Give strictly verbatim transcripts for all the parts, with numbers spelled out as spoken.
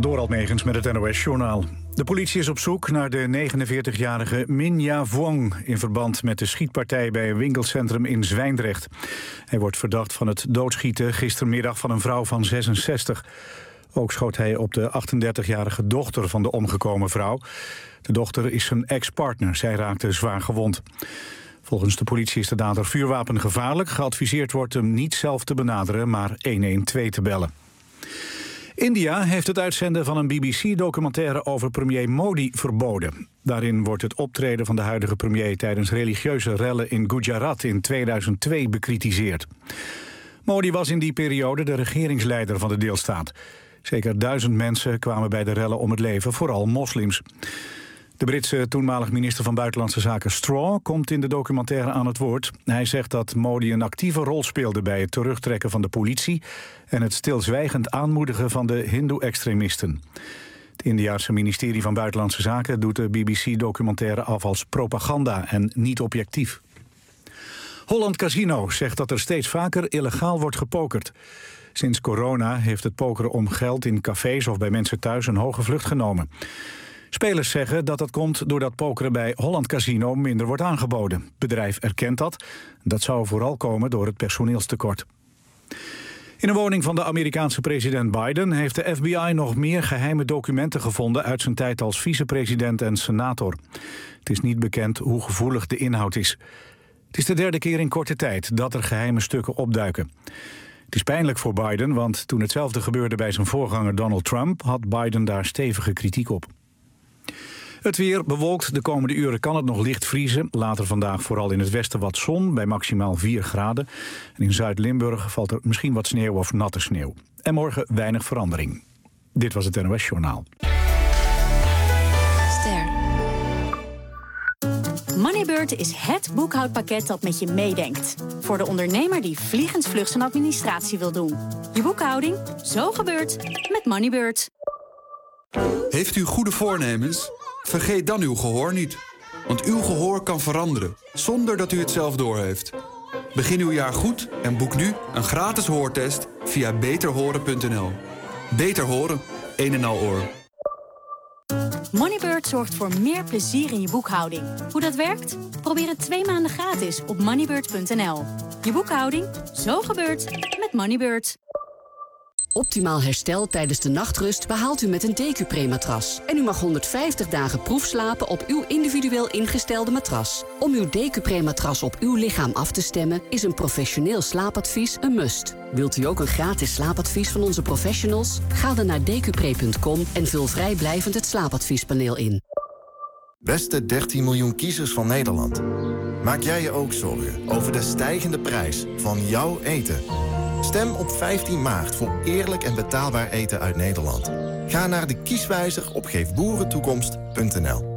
Dorald Megens met het N O S-journaal. De politie is op zoek naar de negenenveertigjarige Minh Vuong in verband met de schietpartij bij een winkelcentrum in Zwijndrecht. Hij wordt verdacht van het doodschieten gistermiddag van een vrouw van zesenzestig. Ook schoot hij op de achtendertigjarige dochter van de omgekomen vrouw. De dochter is zijn ex-partner. Zij raakte zwaar gewond. Volgens de politie is de dader vuurwapengevaarlijk. Geadviseerd wordt hem niet zelf te benaderen, maar honderdtwaalf te bellen. India heeft het uitzenden van een B B C-documentaire over premier Modi verboden. Daarin wordt het optreden van de huidige premier tijdens religieuze rellen in Gujarat in tweeduizend twee bekritiseerd. Modi was in die periode de regeringsleider van de deelstaat. Zeker duizend mensen kwamen bij de rellen om het leven, vooral moslims. De Britse toenmalig minister van Buitenlandse Zaken Straw komt in de documentaire aan het woord. Hij zegt dat Modi een actieve rol speelde bij het terugtrekken van de politie en het stilzwijgend aanmoedigen van de hindoe-extremisten. Het Indiase ministerie van Buitenlandse Zaken doet de B B C-documentaire af als propaganda en niet objectief. Holland Casino zegt dat er steeds vaker illegaal wordt gepokerd. Sinds corona heeft het pokeren om geld in cafés of bij mensen thuis een hoge vlucht genomen. Spelers zeggen dat dat komt doordat pokeren bij Holland Casino minder wordt aangeboden. Het bedrijf erkent dat. Dat zou vooral komen door het personeelstekort. In een woning van de Amerikaanse president Biden heeft de F B I nog meer geheime documenten gevonden uit zijn tijd als vicepresident en senator. Het is niet bekend hoe gevoelig de inhoud is. Het is de derde keer in korte tijd dat er geheime stukken opduiken. Het is pijnlijk voor Biden, want toen hetzelfde gebeurde bij zijn voorganger Donald Trump had Biden daar stevige kritiek op. Het weer bewolkt. De komende uren kan het nog licht vriezen. Later vandaag vooral in het westen wat zon, bij maximaal vier graden. En in Zuid-Limburg valt er misschien wat sneeuw of natte sneeuw. En morgen weinig verandering. Dit was het N O S-journaal. Ster. Moneybird is het boekhoudpakket dat met je meedenkt. Voor de ondernemer die vliegensvlug zijn administratie wil doen. Je boekhouding, zo gebeurt met Moneybird. Heeft u goede voornemens? Vergeet dan uw gehoor niet. Want uw gehoor kan veranderen, zonder dat u het zelf doorheeft. Begin uw jaar goed en boek nu een gratis hoortest via beter horen punt n l. Beter horen, een en al oor. Moneybird zorgt voor meer plezier in je boekhouding. Hoe dat werkt? Probeer het twee maanden gratis op moneybird punt n l. Je boekhouding, zo gebeurt met Moneybird. Optimaal herstel tijdens de nachtrust behaalt u met een Decupre-matras. En u mag honderdvijftig dagen proefslapen op uw individueel ingestelde matras. Om uw Decupre-matras op uw lichaam af te stemmen is een professioneel slaapadvies een must. Wilt u ook een gratis slaapadvies van onze professionals? Ga dan naar decupre punt com en vul vrijblijvend het slaapadviespaneel in. Beste dertien miljoen kiezers van Nederland. Maak jij je ook zorgen over de stijgende prijs van jouw eten? Stem op vijftien maart voor eerlijk en betaalbaar eten uit Nederland. Ga naar de kieswijzer op geef boeren toekomst punt n l.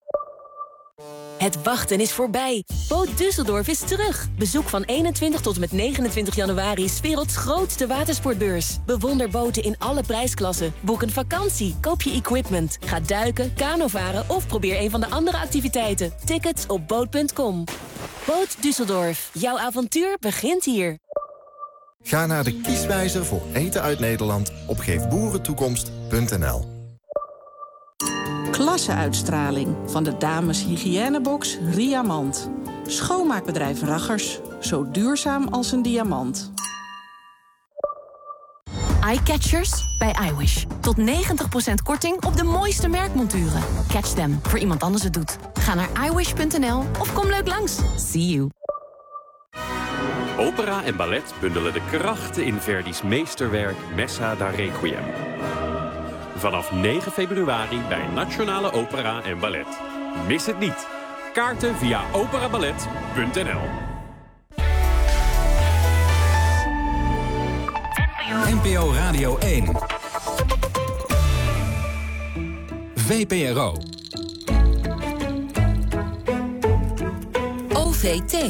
Het wachten is voorbij. Boot Düsseldorf is terug. Bezoek van eenentwintig tot en met negenentwintig januari 's werelds grootste watersportbeurs. Bewonder boten in alle prijsklassen. Boek een vakantie, koop je equipment. Ga duiken, kanovaren of probeer een van de andere activiteiten. Tickets op boot punt com. Boot Düsseldorf. Jouw avontuur begint hier. Ga naar de kieswijzer voor eten uit Nederland op geef boeren toekomst punt n l. Klasseuitstraling van de dames hygiënebox Riamant. Schoonmaakbedrijf Raggers, zo duurzaam als een diamant. Eyecatchers bij iWish. Tot negentig procent korting op de mooiste merkmonturen. Catch them, voor iemand anders het doet. Ga naar i wish punt n l of kom leuk langs. See you. Opera en ballet bundelen de krachten in Verdi's meesterwerk Messa da Requiem. Vanaf negen februari bij Nationale Opera en Ballet. Mis het niet. Kaarten via operaballet punt n l. N P O Radio één. V P R O. O V T.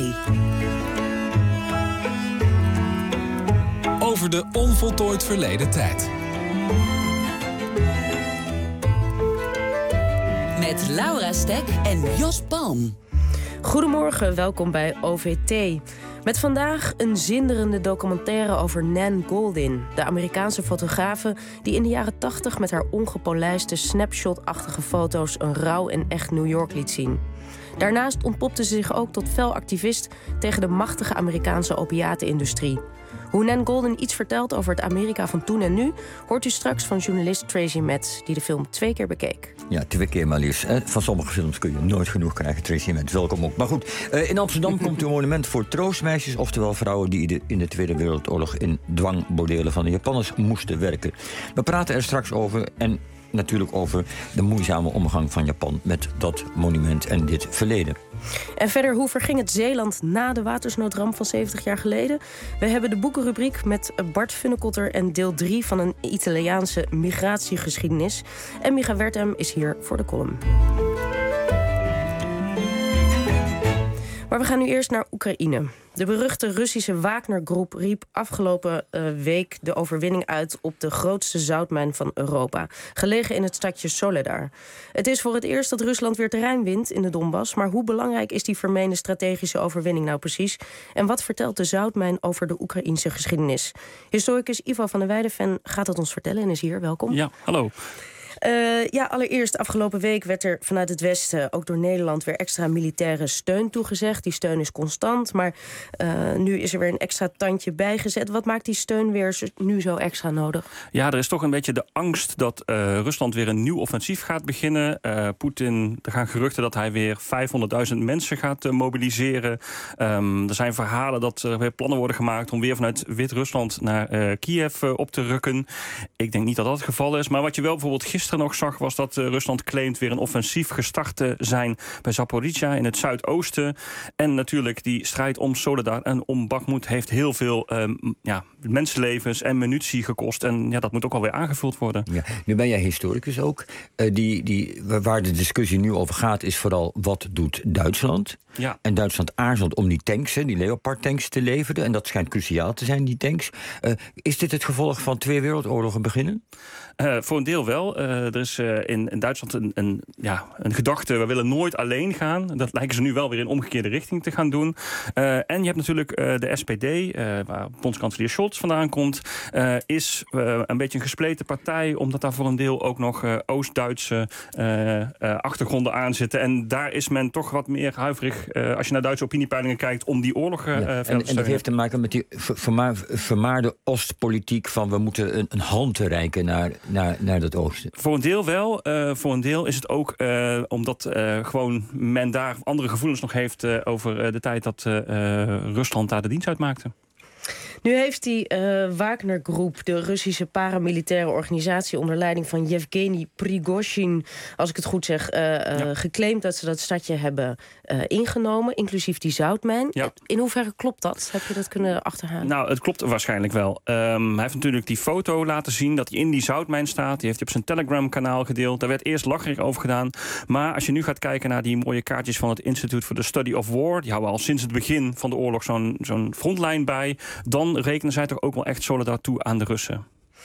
Over de onvoltooid verleden tijd. Met Laura Stek en Jos Palm. Goedemorgen, welkom bij O V T. Met vandaag een zinderende documentaire over Nan Goldin, de Amerikaanse fotografe die in de jaren tachtig met haar ongepolijste snapshot-achtige foto's een rauw en echt New York liet zien. Daarnaast ontpopte ze zich ook tot fel activist tegen de machtige Amerikaanse opiatenindustrie. Hoe Nan Goldin iets vertelt over het Amerika van toen en nu, hoort u straks van journalist Tracy Metz, die de film twee keer bekeek. Ja, twee keer maar liefst. Van sommige films kun je nooit genoeg krijgen, Tracy Metz. Welkom ook. Maar goed, in Amsterdam komt een monument voor troostmeisjes, oftewel vrouwen die in de Tweede Wereldoorlog in dwangbordelen van de Japanners moesten werken. We praten er straks over en natuurlijk over de moeizame omgang van Japan met dat monument en dit verleden. En verder, hoe verging het Zeeland na de watersnoodramp van zeventig jaar geleden? We hebben de boekenrubriek met Bart Funnekotter en deel drie van een Italiaanse migratiegeschiedenis. En Micha Wertheim is hier voor de column. Maar we gaan nu eerst naar Oekraïne. De beruchte Russische Wagner-groep riep afgelopen uh, week de overwinning uit op de grootste zoutmijn van Europa, gelegen in het stadje Soledar. Het is voor het eerst dat Rusland weer terrein wint in de Donbass, maar hoe belangrijk is die vermeende strategische overwinning nou precies? En wat vertelt de zoutmijn over de Oekraïnse geschiedenis? Historicus Ivo van der Weideven gaat het ons vertellen en is hier. Welkom. Ja, hallo. Uh, ja, allereerst, afgelopen week werd er vanuit het Westen, ook door Nederland, weer extra militaire steun toegezegd. Die steun is constant, maar uh, nu is er weer een extra tandje bijgezet. Wat maakt die steun weer nu zo extra nodig? Ja, er is toch een beetje de angst dat uh, Rusland weer een nieuw offensief gaat beginnen. Uh, Poetin, er gaan geruchten dat hij weer vijfhonderdduizend mensen gaat uh, mobiliseren. Um, er zijn verhalen dat er weer plannen worden gemaakt om weer vanuit Wit-Rusland naar uh, Kiev uh, op te rukken. Ik denk niet dat dat het geval is, maar wat je wel bijvoorbeeld gisteren nog zag, was dat uh, Rusland claimt weer een offensief gestart te zijn bij Zaporizhzhia in het zuidoosten. En natuurlijk die strijd om Soledar en om Bakhmut heeft heel veel um, ja, mensenlevens en munitie gekost. En ja, dat moet ook alweer aangevuld worden. Ja, nu ben jij historicus ook. Uh, die, die, waar de discussie nu over gaat is vooral wat doet Duitsland? Ja. En Duitsland aarzelt om die tanks, die Leopard-tanks te leveren. En dat schijnt cruciaal te zijn, die tanks. Uh, is dit het gevolg van twee wereldoorlogen beginnen? Uh, voor een deel wel. Uh, er is uh, in, in Duitsland een, een, ja, een gedachte, we willen nooit alleen gaan. Dat lijken ze nu wel weer in omgekeerde richting te gaan doen. Uh, en je hebt natuurlijk uh, de S P D, uh, waar bondskanselier Scholz vandaan komt, uh, is uh, een beetje een gespleten partij, omdat daar voor een deel ook nog uh, Oost-Duitse uh, uh, achtergronden aan zitten. En daar is men toch wat meer huiverig, uh, als je naar Duitse opiniepeilingen kijkt, om die oorlog uh, ja. verder te en, en dat heeft te maken met die verma vermaarde Oostpolitiek van we moeten een, een hand reiken naar, naar, naar dat oosten. Voor een deel wel. Uh, voor een deel is het ook uh, omdat uh, gewoon men daar andere gevoelens nog heeft uh, over uh, de tijd dat uh, Rusland daar de dienst uitmaakte. Nu heeft die uh, Wagner-groep, de Russische paramilitaire organisatie onder leiding van Yevgeny Prigozhin, als ik het goed zeg, uh, ja. uh, geclaimd dat ze dat stadje hebben uh, ingenomen, inclusief die zoutmijn. Ja. In hoeverre klopt dat? Heb je dat kunnen achterhalen? Nou, het klopt waarschijnlijk wel. Um, hij heeft natuurlijk die foto laten zien dat hij in die zoutmijn staat. Die heeft hij op zijn Telegram-kanaal gedeeld. Daar werd eerst lacherig over gedaan. Maar als je nu gaat kijken naar die mooie kaartjes van het Institute for the Study of War, die houden al sinds het begin van de oorlog zo'n zo'n frontlijn bij, dan rekenen zij toch ook wel echt Soledar toe aan de Russen.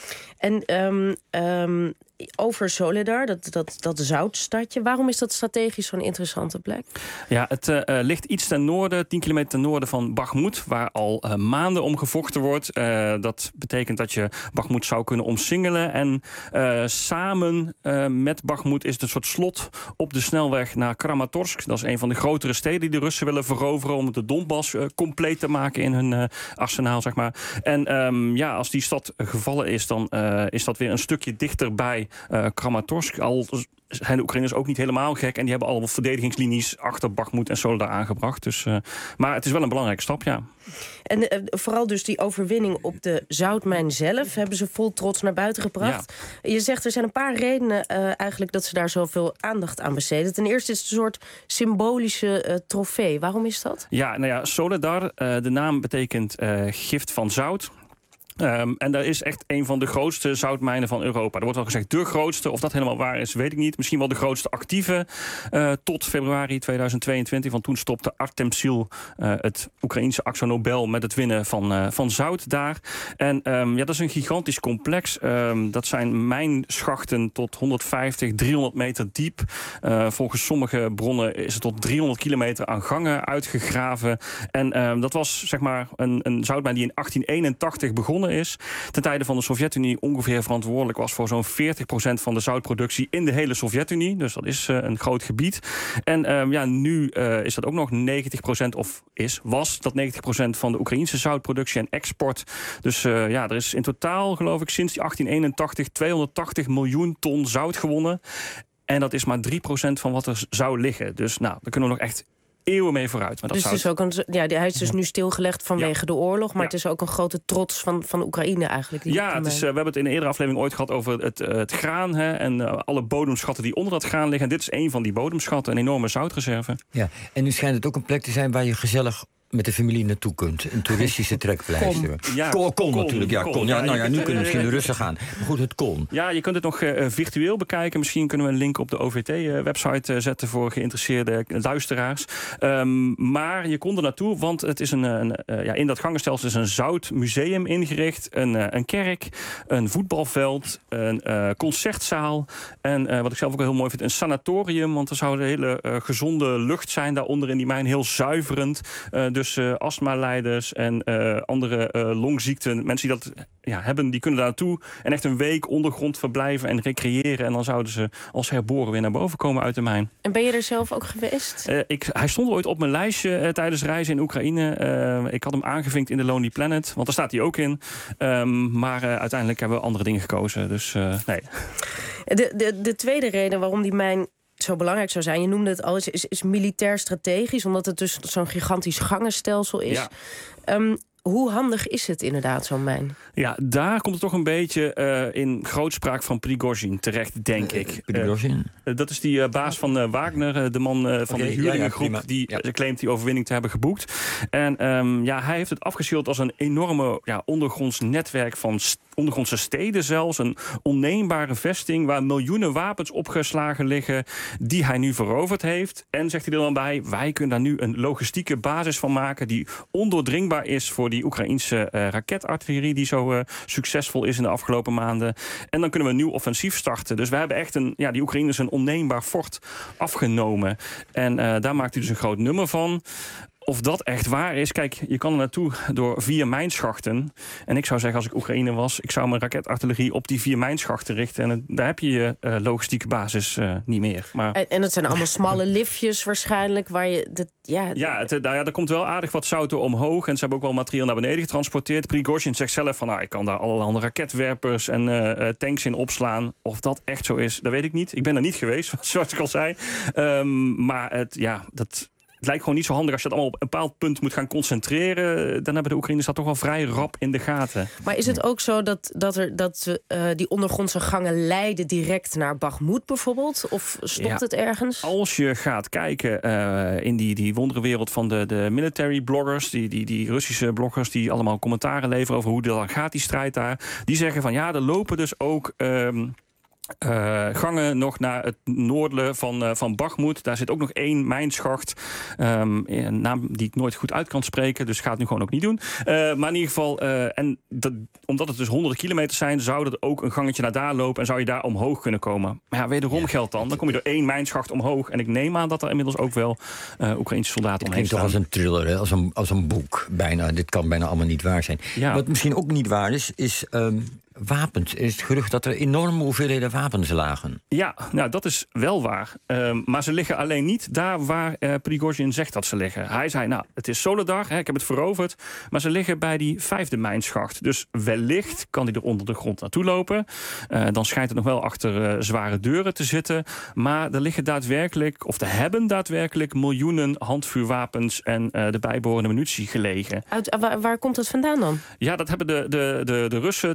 En um, um, over Soledar, dat, dat, dat zoutstadje, waarom is dat strategisch zo'n interessante plek? Ja, het uh, ligt iets ten noorden, tien kilometer ten noorden van Bakhmut, waar al uh, maanden om gevochten wordt. Uh, dat betekent dat je Bakhmut zou kunnen omsingelen. En uh, samen uh, met Bakhmut is het een soort slot op de snelweg naar Kramatorsk. Dat is een van de grotere steden die de Russen willen veroveren om de Donbass uh, compleet te maken in hun uh, arsenaal, zeg maar. En um, ja, als die stad gevallen is, dan uh, is dat weer een stukje dichterbij Uh, Kramatorsk. Al zijn de Oekraïners ook niet helemaal gek en die hebben allemaal verdedigingslinies achter Bakhmut en Soledar aangebracht. Dus, uh, maar het is wel een belangrijke stap, ja. En uh, vooral dus die overwinning op de zoutmijn zelf hebben ze vol trots naar buiten gebracht. Ja. Je zegt er zijn een paar redenen uh, eigenlijk dat ze daar zoveel aandacht aan besteden. Ten eerste is het een soort symbolische uh, trofee. Waarom is dat? Ja, nou ja, Soledar, uh, de naam betekent uh, gift van zout. Um, en dat is echt een van de grootste zoutmijnen van Europa. Er wordt wel gezegd de grootste. Of dat helemaal waar is, weet ik niet. Misschien wel de grootste actieve uh, tot februari tweeduizend tweeëntwintig. Want toen stopte Artemsil, uh, het Oekraïense AkzoNobel, met het winnen van, uh, van zout daar. En um, ja, dat is een gigantisch complex. Um, dat zijn mijnschachten tot honderdvijftig, driehonderd meter diep. Uh, volgens sommige bronnen is het tot driehonderd kilometer aan gangen uitgegraven. En um, dat was zeg maar een, een zoutmijn die in achttien eenentachtig begonnen is. Ten tijde van de Sovjet-Unie ongeveer verantwoordelijk was voor zo'n veertig procent van de zoutproductie in de hele Sovjet-Unie. Dus dat is uh, een groot gebied. En um, ja, nu uh, is dat ook nog negentig procent, of is, was dat negentig procent van de Oekraïnse zoutproductie en export. Dus uh, ja, er is in totaal, geloof ik, sinds die achttien eenentachtig tweehonderdtachtig miljoen ton zout gewonnen. En dat is maar drie procent van wat er zou liggen. Dus nou, daar kunnen we nog echt eeuwen mee vooruit. Maar dat dus het is ook een, ja, hij is dus nu stilgelegd vanwege ja. de oorlog. Maar ja. het is ook een grote trots van, van Oekraïne eigenlijk. Die ja, het is, uh, we hebben het in een eerdere aflevering ooit gehad over het, uh, het graan. Hè, en uh, alle bodemschatten die onder dat graan liggen. En dit is een van die bodemschatten. Een enorme zoutreserve. Ja, en nu schijnt het ook een plek te zijn waar je gezellig met de familie naartoe kunt. Een toeristische trekpleister. Ja, kon, kon, kon natuurlijk. Ja, kon. kon. Ja, nou ja, nu kunnen misschien de Russen gaan. Maar goed, het kon. Ja, je kunt het nog uh, virtueel bekijken. Misschien kunnen we een link op de O V T-website uh, zetten voor geïnteresseerde luisteraars. Um, maar je kon er naartoe, want het is een, een, uh, ja, in dat gangenstelsel is een zoutmuseum ingericht. Een, uh, een kerk, een voetbalveld, een uh, concertzaal. En uh, wat ik zelf ook heel mooi vind, een sanatorium. Want er zou een hele uh, gezonde lucht zijn daaronder in die mijn. Heel zuiverend. Uh, Dus uh, astmalijders en uh, andere uh, longziekten, mensen die dat ja, hebben, die kunnen daar naartoe en echt een week ondergrond verblijven en recreëren. En dan zouden ze als herboren weer naar boven komen uit de mijn. En ben je er zelf ook geweest? Uh, ik, hij stond ooit op mijn lijstje uh, tijdens reizen in Oekraïne. Uh, ik had hem aangevinkt in de Lonely Planet, want daar staat hij ook in. Um, maar uh, uiteindelijk hebben we andere dingen gekozen. Dus uh, nee. De, de, de tweede reden waarom die mijn zo belangrijk zou zijn, je noemde het al, is, is, is militair strategisch, omdat het dus zo'n gigantisch gangenstelsel is. Ja. Um, hoe handig is het inderdaad, zo'n mijn? Ja, daar komt het toch een beetje uh, in grootspraak van Prigozhin terecht, denk ik. Uh, Prigozhin? Uh, dat is die uh, baas van uh, Wagner, uh, de man uh, van okay, de huurlingengroep, ja, ja, die ja. claimt die overwinning te hebben geboekt. En um, ja, hij heeft het afgeschilderd als een enorme ja, ondergronds netwerk van st- ondergrondse steden zelfs. Een onneembare vesting waar miljoenen wapens opgeslagen liggen die hij nu veroverd heeft. En zegt hij er dan bij, wij kunnen daar nu een logistieke basis van maken die ondoordringbaar is voor die Oekraïense uh, raketartillerie die zo uh, succesvol is in de afgelopen maanden. En dan kunnen we een nieuw offensief starten. Dus we hebben echt een, ja, die Oekraïners een onneembaar fort afgenomen. En uh, daar maakt hij dus een groot nummer van. Of dat echt waar is, kijk, je kan er naartoe door vier mijnschachten. En ik zou zeggen, als ik Oekraïne was, ik zou mijn raketartillerie op die vier mijnschachten richten. En daar heb je je uh, logistieke basis uh, niet meer. Maar en, en het zijn allemaal smalle liftjes waarschijnlijk, waar je... Dat, ja, ja, het, nou ja, er komt wel aardig wat zout omhoog. En ze hebben ook wel materiaal naar beneden getransporteerd. Prigozhin zegt zelf van, nou, ik kan daar allerhande raketwerpers en uh, tanks in opslaan. Of dat echt zo is, dat weet ik niet. Ik ben er niet geweest, zoals ik al zei. Um, maar het, ja, dat... Het lijkt gewoon niet zo handig als je het allemaal op een bepaald punt moet gaan concentreren. Dan hebben de Oekraïners dat toch wel vrij rap in de gaten. Maar is het ook zo dat, dat, er, dat uh, die ondergrondse gangen leiden direct naar Bakhmut bijvoorbeeld? Of stopt ja, het ergens? Als je gaat kijken uh, in die, die wonderenwereld van de, de military bloggers, die, die, die Russische bloggers die allemaal commentaren leveren over hoe dan gaat die strijd daar. Die zeggen van ja, er lopen dus ook... Um, Uh, gangen nog naar het noorden van, uh, van Bakhmut. Daar zit ook nog één mijnschacht. Um, een naam die ik nooit goed uit kan spreken. Dus ik ga het nu gewoon ook niet doen. Uh, maar in ieder geval, uh, en dat, omdat het dus honderden kilometers zijn, zou er ook een gangetje naar daar lopen en zou je daar omhoog kunnen komen. Maar ja, wederom ja. geldt dan. Dan kom je door één mijnschacht omhoog. En ik neem aan dat er inmiddels ook wel uh, Oekraïnse soldaten omheen staan. Het klinkt toch als een thriller, hè? Als, een, als een boek. Bijna. Dit kan bijna allemaal niet waar zijn. Ja. Wat misschien ook niet waar is, is... Um, wapens. Er is het gerucht dat er enorme hoeveelheden wapens lagen. Ja, nou dat is wel waar. Um, maar ze liggen alleen niet daar waar uh, Prigozhin zegt dat ze liggen. Hij zei, nou, het is Soledar, hè, ik heb het veroverd. Maar ze liggen bij die vijfde mijnschacht. Dus wellicht kan hij er onder de grond naartoe lopen. Uh, dan schijnt het nog wel achter uh, zware deuren te zitten. Maar er liggen daadwerkelijk, of er hebben daadwerkelijk miljoenen handvuurwapens en uh, de bijbehorende munitie gelegen. Uit, waar, waar komt dat vandaan dan? Ja, dat hebben de, de, de, de Russen ten tijde van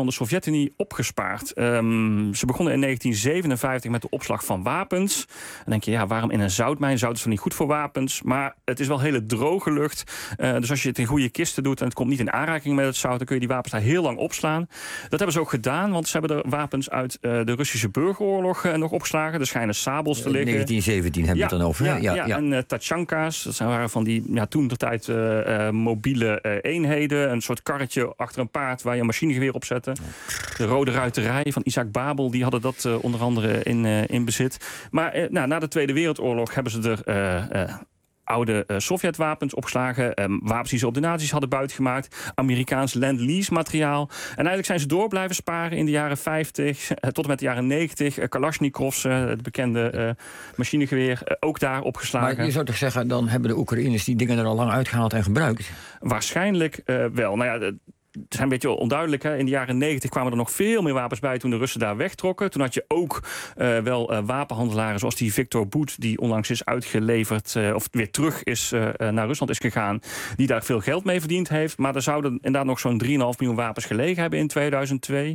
van de Sovjet-Unie opgespaard. Um, ze begonnen in negentien zevenenvijftig met de opslag van wapens. Dan denk je, ja, waarom in een zoutmijn? Zout is toch niet goed voor wapens? Maar het is wel hele droge lucht. Uh, dus als je het in goede kisten doet en het komt niet in aanraking met het zout, dan kun je die wapens daar heel lang opslaan. Dat hebben ze ook gedaan, want ze hebben er wapens uit uh, de Russische burgeroorlog uh, nog opgeslagen. Er schijnen sabels te liggen. negentien zeventien hebben we ja, het dan over. Ja, ja, ja, ja. en uh, Tachanka's. Dat waren van die ja, toen de tijd uh, uh, mobiele uh, eenheden. Een soort karretje achter een paard waar je een machinegeweer op zette. De Rode Ruiterij van Isaac Babel, die hadden dat uh, onder andere in, uh, in bezit. Maar uh, nou, na de Tweede Wereldoorlog hebben ze er Uh, uh, oude uh, Sovjetwapens opgeslagen. Um, wapens die ze op de nazi's hadden buitgemaakt. Amerikaans Land-Lease materiaal. En eigenlijk zijn ze door blijven sparen in de jaren vijftig. Uh, tot en met de jaren negentig. Uh, Kalashnikovs, uh, het bekende uh, machinegeweer. Uh, ook daar opgeslagen. Maar je zou toch zeggen, dan hebben de Oekraïners die dingen er al lang uitgehaald en gebruikt? Waarschijnlijk uh, wel. Nou ja, de, het is een beetje onduidelijk. Hè? In de jaren negentig kwamen er nog veel meer wapens bij toen de Russen daar wegtrokken. Toen had je ook uh, wel uh, wapenhandelaren zoals die Victor Bout, die onlangs is uitgeleverd uh, of weer terug is uh, naar Rusland is gegaan, die daar veel geld mee verdiend heeft. Maar er zouden inderdaad nog zo'n drie komma vijf miljoen wapens gelegen hebben in tweeduizend twee.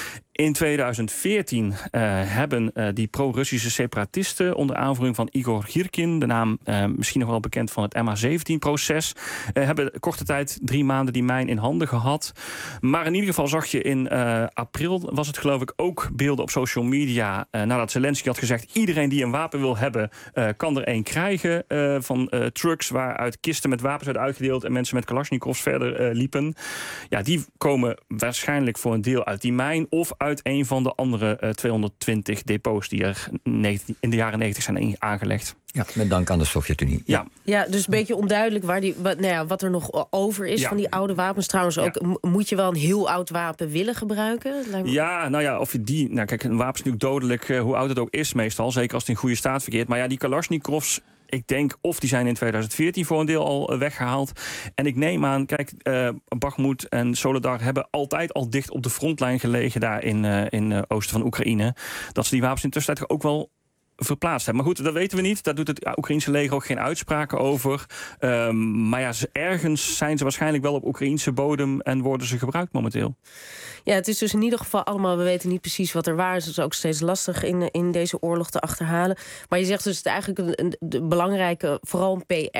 In tweeduizend veertien uh, hebben uh, die pro-Russische separatisten onder aanvoering van Igor Girkin, de naam uh, misschien nog wel bekend van het M H zeventien-proces, uh, hebben korte tijd drie maanden die mijn in handen gehad. Maar in ieder geval zag je in uh, april, was het geloof ik, ook beelden op social media, uh, nadat Zelensky had gezegd, iedereen die een wapen wil hebben, uh, kan er één krijgen, uh, van uh, trucks waaruit kisten met wapens werden uitgedeeld en mensen met Kalashnikovs verder uh, liepen. Ja, die komen waarschijnlijk voor een deel uit die mijn of uit een van de andere uh, tweehonderdtwintig depots die er in de jaren negentig zijn aangelegd. Ja, met dank aan de Sovjet-Unie. Ja. Ja, dus een beetje onduidelijk waar die, wat, nou ja, wat er nog over is ja. van die oude wapens. Trouwens ook, ja. moet je wel een heel oud wapen willen gebruiken? Lijkt me... Ja, nou ja, of je die... Nou kijk, een wapen is natuurlijk dodelijk, uh, hoe oud het ook is meestal. Zeker als het in goede staat verkeert. Maar ja, die Kalashnikovs, ik denk, of die zijn in tweeduizend veertien voor een deel al uh, weggehaald. En ik neem aan, kijk, uh, Bakhmut en Soledar hebben altijd al dicht op de frontlijn gelegen daar in, uh, in uh, oosten van Oekraïne. Dat ze die wapens in de tussentijd ook wel verplaatst hebben. Maar goed, dat weten we niet. Daar doet het Oekraïense leger ook geen uitspraken over. Um, maar ja, ze, ergens zijn ze waarschijnlijk wel op Oekraïense bodem en worden ze gebruikt momenteel. Ja, het is dus in ieder geval allemaal, we weten niet precies wat er waar is. Het is ook steeds lastig in, in deze oorlog te achterhalen. Maar je zegt dus het eigenlijk een, een, een belangrijke, vooral een P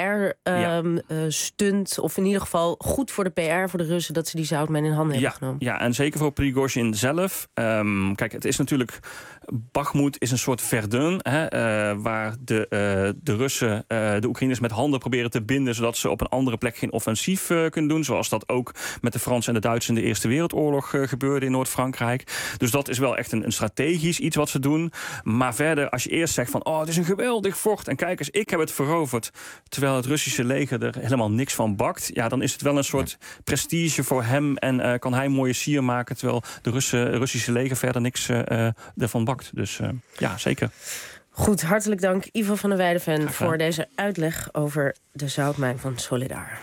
R-stunt. Um, ja. uh, of in ieder geval goed voor de P R, voor de Russen, dat ze die zoutmijn in handen ja, hebben genomen. Ja, en zeker voor Prigozhin zelf. Um, kijk, het is natuurlijk, Bakhmut is een soort Verdun, hè, uh, waar de, uh, de Russen uh, de Oekraïners met handen proberen te binden, zodat ze op een andere plek geen offensief uh, kunnen doen. Zoals dat ook met de Fransen en de Duitsers in de Eerste Wereldoorlog uh, gebeurde in Noord-Frankrijk. Dus dat is wel echt een, een strategisch iets wat ze doen. Maar verder, als je eerst zegt van, oh, het is een geweldig fort en kijk eens, ik heb het veroverd, terwijl het Russische leger er helemaal niks van bakt, ja, dan is het wel een soort prestige voor hem en uh, kan hij een mooie sier maken, terwijl de Russen, Russische leger verder niks uh, ervan bakt. Dus uh, ja, zeker. Goed, hartelijk dank Ivo van der Weijden voor deze uitleg over de zoutmijn van Soledar.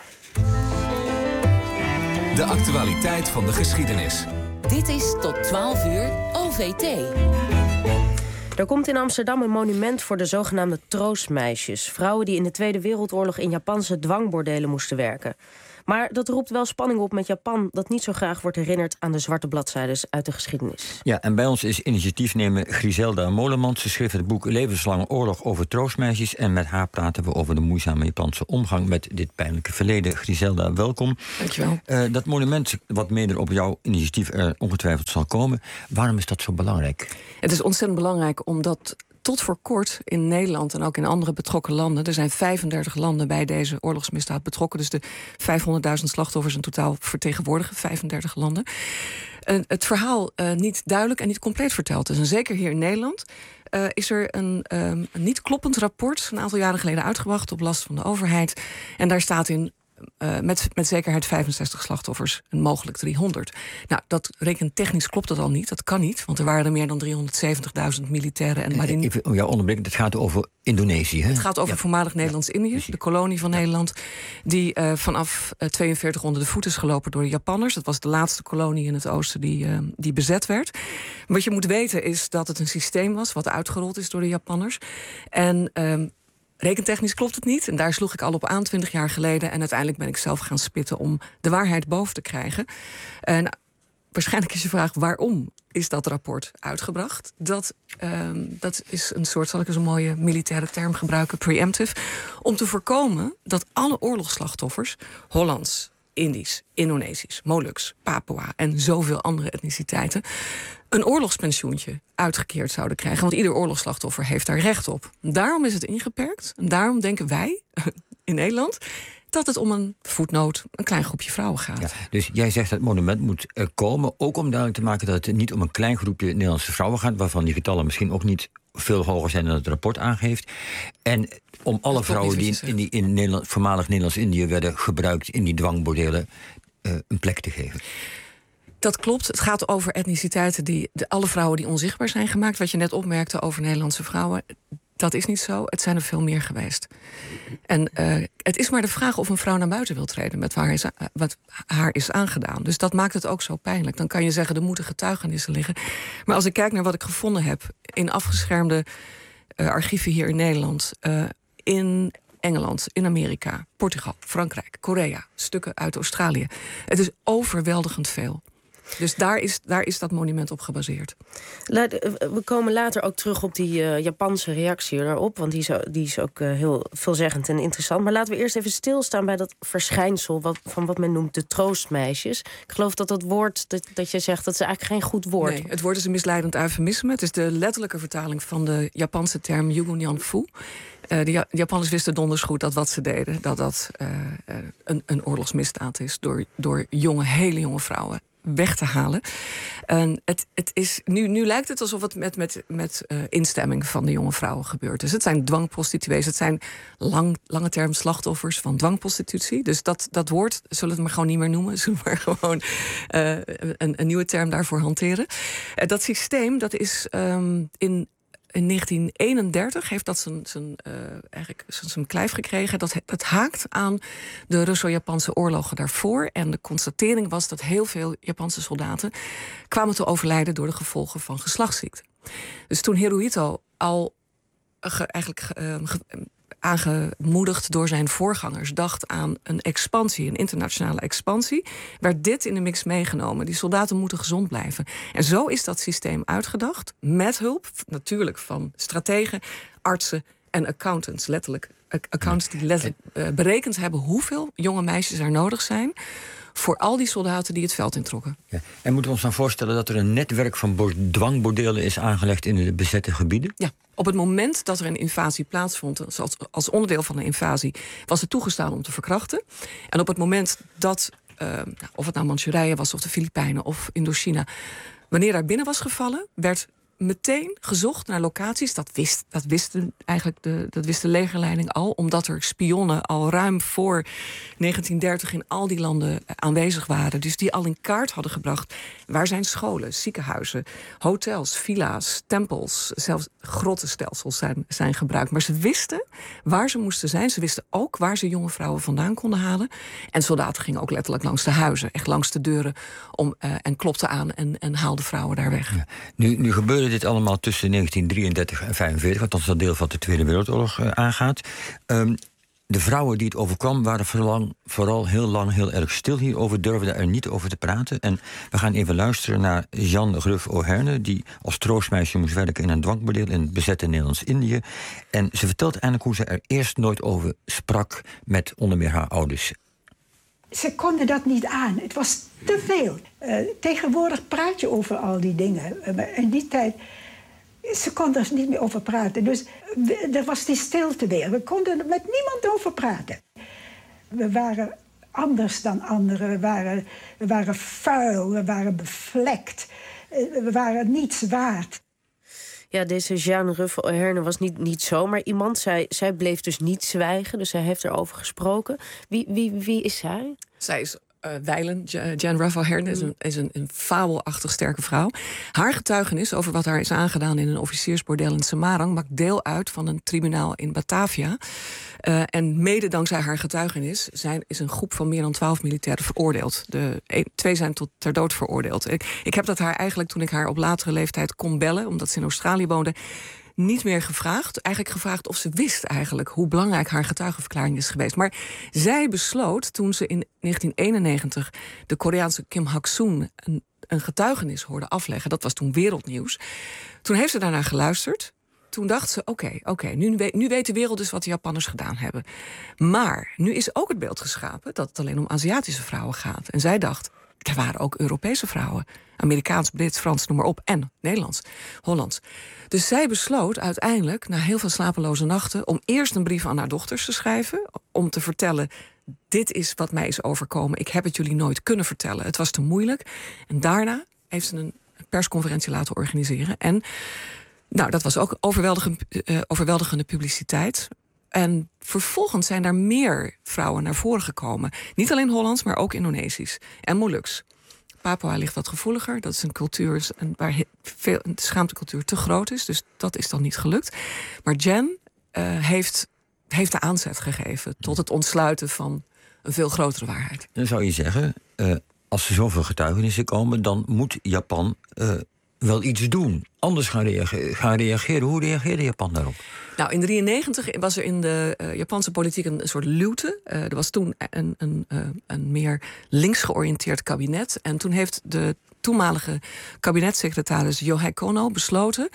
De actualiteit van de geschiedenis. Dit is tot twaalf uur O V T. Er komt in Amsterdam een monument voor de zogenaamde troostmeisjes. Vrouwen die in de Tweede Wereldoorlog in Japanse dwangbordelen moesten werken. Maar dat roept wel spanning op met Japan, dat niet zo graag wordt herinnerd aan de zwarte bladzijdes uit de geschiedenis. Ja, en bij ons is initiatiefnemer Griselda Molemans. Ze schreef het boek Levenslange oorlog over troostmeisjes. En met haar praten we over de moeizame Japanse omgang met dit pijnlijke verleden. Griselda, welkom. Dankjewel. Uh, dat monument, wat mede op jouw initiatief er ongetwijfeld zal komen. Waarom is dat zo belangrijk? Het is ontzettend belangrijk omdat tot voor kort in Nederland en ook in andere betrokken landen, er zijn vijfendertig landen bij deze oorlogsmisdaad betrokken, dus de vijfhonderdduizend slachtoffers in totaal vertegenwoordigen vijfendertig landen. Uh, het verhaal uh, niet duidelijk en niet compleet verteld. Dus en zeker hier in Nederland uh, is er een, um, een niet kloppend rapport een aantal jaren geleden uitgebracht op last van de overheid. En daar staat in Uh, met, met zekerheid vijfenzestig slachtoffers en mogelijk driehonderd. Nou, dat rekentechnisch klopt dat al niet. Dat kan niet, want er waren er meer dan driehonderdzeventigduizend militairen en marine. Even om jou onderbreken, het gaat over Indonesië, hè? Het gaat over ja. voormalig Nederlands-Indië, ja. de kolonie van ja. Nederland, die uh, vanaf uh, tweeënveertig onder de voet is gelopen door de Japanners. Dat was de laatste kolonie in het oosten die, uh, die bezet werd. Wat je moet weten is dat het een systeem was wat uitgerold is door de Japanners. En Uh, rekentechnisch klopt het niet. En daar sloeg ik al op aan twintig jaar geleden. En uiteindelijk ben ik zelf gaan spitten om de waarheid boven te krijgen. En waarschijnlijk is je vraag, waarom is dat rapport uitgebracht? Dat, uh, dat is een soort, zal ik eens een mooie militaire term gebruiken, preemptive, om te voorkomen dat alle oorlogsslachtoffers, Hollands, Indisch, Indonesisch, Moluks, Papua en zoveel andere etniciteiten, een oorlogspensioentje uitgekeerd zouden krijgen. Want ieder oorlogsslachtoffer heeft daar recht op. Daarom is het ingeperkt. En daarom denken wij in Nederland dat het om een voetnoot, een klein groepje vrouwen gaat. Ja, dus jij zegt dat het monument moet er komen, ook om duidelijk te maken dat het niet om een klein groepje Nederlandse vrouwen gaat, waarvan die getallen misschien ook niet veel hoger zijn dan het rapport aangeeft. En om alle vrouwen die in, in, die, in Nederland, voormalig Nederlands-Indië werden gebruikt in die dwangbordelen uh, een plek te geven. Dat klopt. Het gaat over etniciteiten die, de, alle vrouwen die onzichtbaar zijn gemaakt. Wat je net opmerkte over Nederlandse vrouwen, dat is niet zo. Het zijn er veel meer geweest. En uh, het is maar de vraag of een vrouw naar buiten wil treden met waar is, uh, wat haar is aangedaan. Dus dat maakt het ook zo pijnlijk. Dan kan je zeggen, er moeten getuigenissen liggen. Maar als ik kijk naar wat ik gevonden heb in afgeschermde uh, archieven hier in Nederland, uh, in Engeland, in Amerika, Portugal, Frankrijk, Korea, stukken uit Australië. Het is overweldigend veel. Dus daar is, daar is dat monument op gebaseerd. We komen later ook terug op die uh, Japanse reactie daarop, want die is, die is ook uh, heel veelzeggend en interessant. Maar laten we eerst even stilstaan bij dat verschijnsel wat, van wat men noemt de troostmeisjes. Ik geloof dat dat woord, dat, dat je zegt, dat is eigenlijk geen goed woord. Nee, het woord is een misleidend eufemisme. Het is de letterlijke vertaling van de Japanse term Yugunyanfu. Uh, de, ja- de Japanners wisten donders goed dat wat ze deden, dat dat uh, uh, een, een oorlogsmisdaad is door, door jonge, hele jonge vrouwen weg te halen. En het, het is, nu, nu lijkt het alsof het met, met, met uh, instemming van de jonge vrouwen gebeurt. Dus het zijn dwangprostituees. Het zijn lang, lange term slachtoffers van dwangprostitutie. Dus dat, dat woord zullen we het maar gewoon niet meer noemen. Zullen we maar gewoon uh, een, een nieuwe term daarvoor hanteren. Uh, dat systeem, dat is um, in In negentien eenendertig heeft dat zijn, zijn, uh, eigenlijk zijn, zijn kijf gekregen. Dat, dat haakt aan de Russo-Japanse oorlogen daarvoor. En de constatering was dat heel veel Japanse soldaten kwamen te overlijden door de gevolgen van geslachtsziekten. Dus toen Hirohito al ge, eigenlijk uh, ge, aangemoedigd door zijn voorgangers dacht aan een expansie, een internationale expansie, werd dit in de mix meegenomen. Die soldaten moeten gezond blijven. En zo is dat systeem uitgedacht, met hulp natuurlijk van strategen, artsen en accountants. Letterlijk accountants die letterlijk uh, berekend hebben hoeveel jonge meisjes er nodig zijn voor al die soldaten die het veld introkken. Ja. En moeten we ons dan voorstellen dat er een netwerk van dwangbordelen is aangelegd in de bezette gebieden? Ja. Op het moment dat er een invasie plaatsvond, als, als onderdeel van de invasie, was het toegestaan om te verkrachten. En op het moment dat, uh, of het nou Manchurije was, of de Filipijnen of Indochina, wanneer daar binnen was gevallen, werd meteen gezocht naar locaties. Dat wist, dat wist, de, eigenlijk de, dat wist de legerleiding al, omdat er spionnen al ruim voor negentien dertig in al die landen aanwezig waren. Dus die al in kaart hadden gebracht. Waar zijn scholen, ziekenhuizen, hotels, villa's, tempels, zelfs grottenstelsels zijn, zijn gebruikt. Maar ze wisten waar ze moesten zijn. Ze wisten ook waar ze jonge vrouwen vandaan konden halen. En soldaten gingen ook letterlijk langs de huizen, echt langs de deuren, om, uh, en klopten aan en, en haalden vrouwen daar weg. Ja. Nu, nu gebeurde dit allemaal tussen negentien drieëndertig en vijfenveertig, althans dat deel van de Tweede Wereldoorlog uh, aangaat. Um, de vrouwen die het overkwam waren vooral, vooral heel lang heel erg stil hierover, durfden er niet over te praten. En we gaan even luisteren naar Jeanne Gruff O'Herne, die als troostmeisje moest werken in een dwangbordeel in het bezette Nederlands-Indië. En ze vertelt eigenlijk hoe ze er eerst nooit over sprak met onder meer haar ouders. Ze konden dat niet aan. Het was te veel. Uh, tegenwoordig praat je over al die dingen. Maar in die tijd, ze konden er niet meer over praten. Dus we, er was die stilte weer. We konden er met niemand over praten. We waren anders dan anderen. We waren, we waren vuil, we waren bevlekt. Uh, we waren niets waard. Ja, deze Jeanne Gruff O'Herne was niet, niet zomaar iemand. Zij, zij bleef dus niet zwijgen, dus zij heeft erover gesproken. Wie, wie, wie is zij? Zij is uh, wijlen. Jeanne Gruff O'Herne is, een, is een, een fabelachtig sterke vrouw. Haar getuigenis over wat haar is aangedaan in een officiersbordel in Semarang maakt deel uit van een tribunaal in Batavia. Uh, en mede dankzij haar getuigenis zijn, is een groep van meer dan twaalf militairen veroordeeld. De een, twee zijn tot ter dood veroordeeld. Ik, ik heb dat haar eigenlijk, toen ik haar op latere leeftijd kon bellen, omdat ze in Australië woonde, niet meer gevraagd. Eigenlijk gevraagd of ze wist eigenlijk hoe belangrijk haar getuigenverklaring is geweest. Maar zij besloot, toen ze in negentien eenennegentig de Koreaanse Kim Hak-soon een een getuigenis hoorde afleggen. Dat was toen wereldnieuws. Toen heeft ze daarnaar geluisterd. Toen dacht ze, oké, okay, okay, nu, weet, nu weet de wereld dus wat de Japanners gedaan hebben. Maar nu is ook het beeld geschapen dat het alleen om Aziatische vrouwen gaat. En zij dacht, er waren ook Europese vrouwen. Amerikaans, Brits, Frans, noem maar op. En Nederlands, Hollands. Dus zij besloot uiteindelijk, na heel veel slapeloze nachten, om eerst een brief aan haar dochters te schrijven. Om te vertellen, dit is wat mij is overkomen. Ik heb het jullie nooit kunnen vertellen. Het was te moeilijk. En daarna heeft ze een persconferentie laten organiseren. En nou, dat was ook overweldigende, uh, overweldigende publiciteit. En vervolgens zijn daar meer vrouwen naar voren gekomen. Niet alleen Hollands, maar ook Indonesisch en Moluks. Papua ligt wat gevoeliger. Dat is een cultuur waar veel, de schaamtecultuur te groot is. Dus dat is dan niet gelukt. Maar Jen uh, heeft, heeft de aanzet gegeven tot het ontsluiten van een veel grotere waarheid. Dan zou je zeggen, uh, als er zoveel getuigenissen komen, dan moet Japan Uh, wel iets doen. Anders gaan, reage- gaan reageren. Hoe reageerde Japan daarop? Nou, in negentien drieënnegentig was er in de uh, Japanse politiek een, een soort luwte. Uh, er was toen een, een, uh, een meer links georiënteerd kabinet. En toen heeft de toenmalige kabinetssecretaris Yohei Kono besloten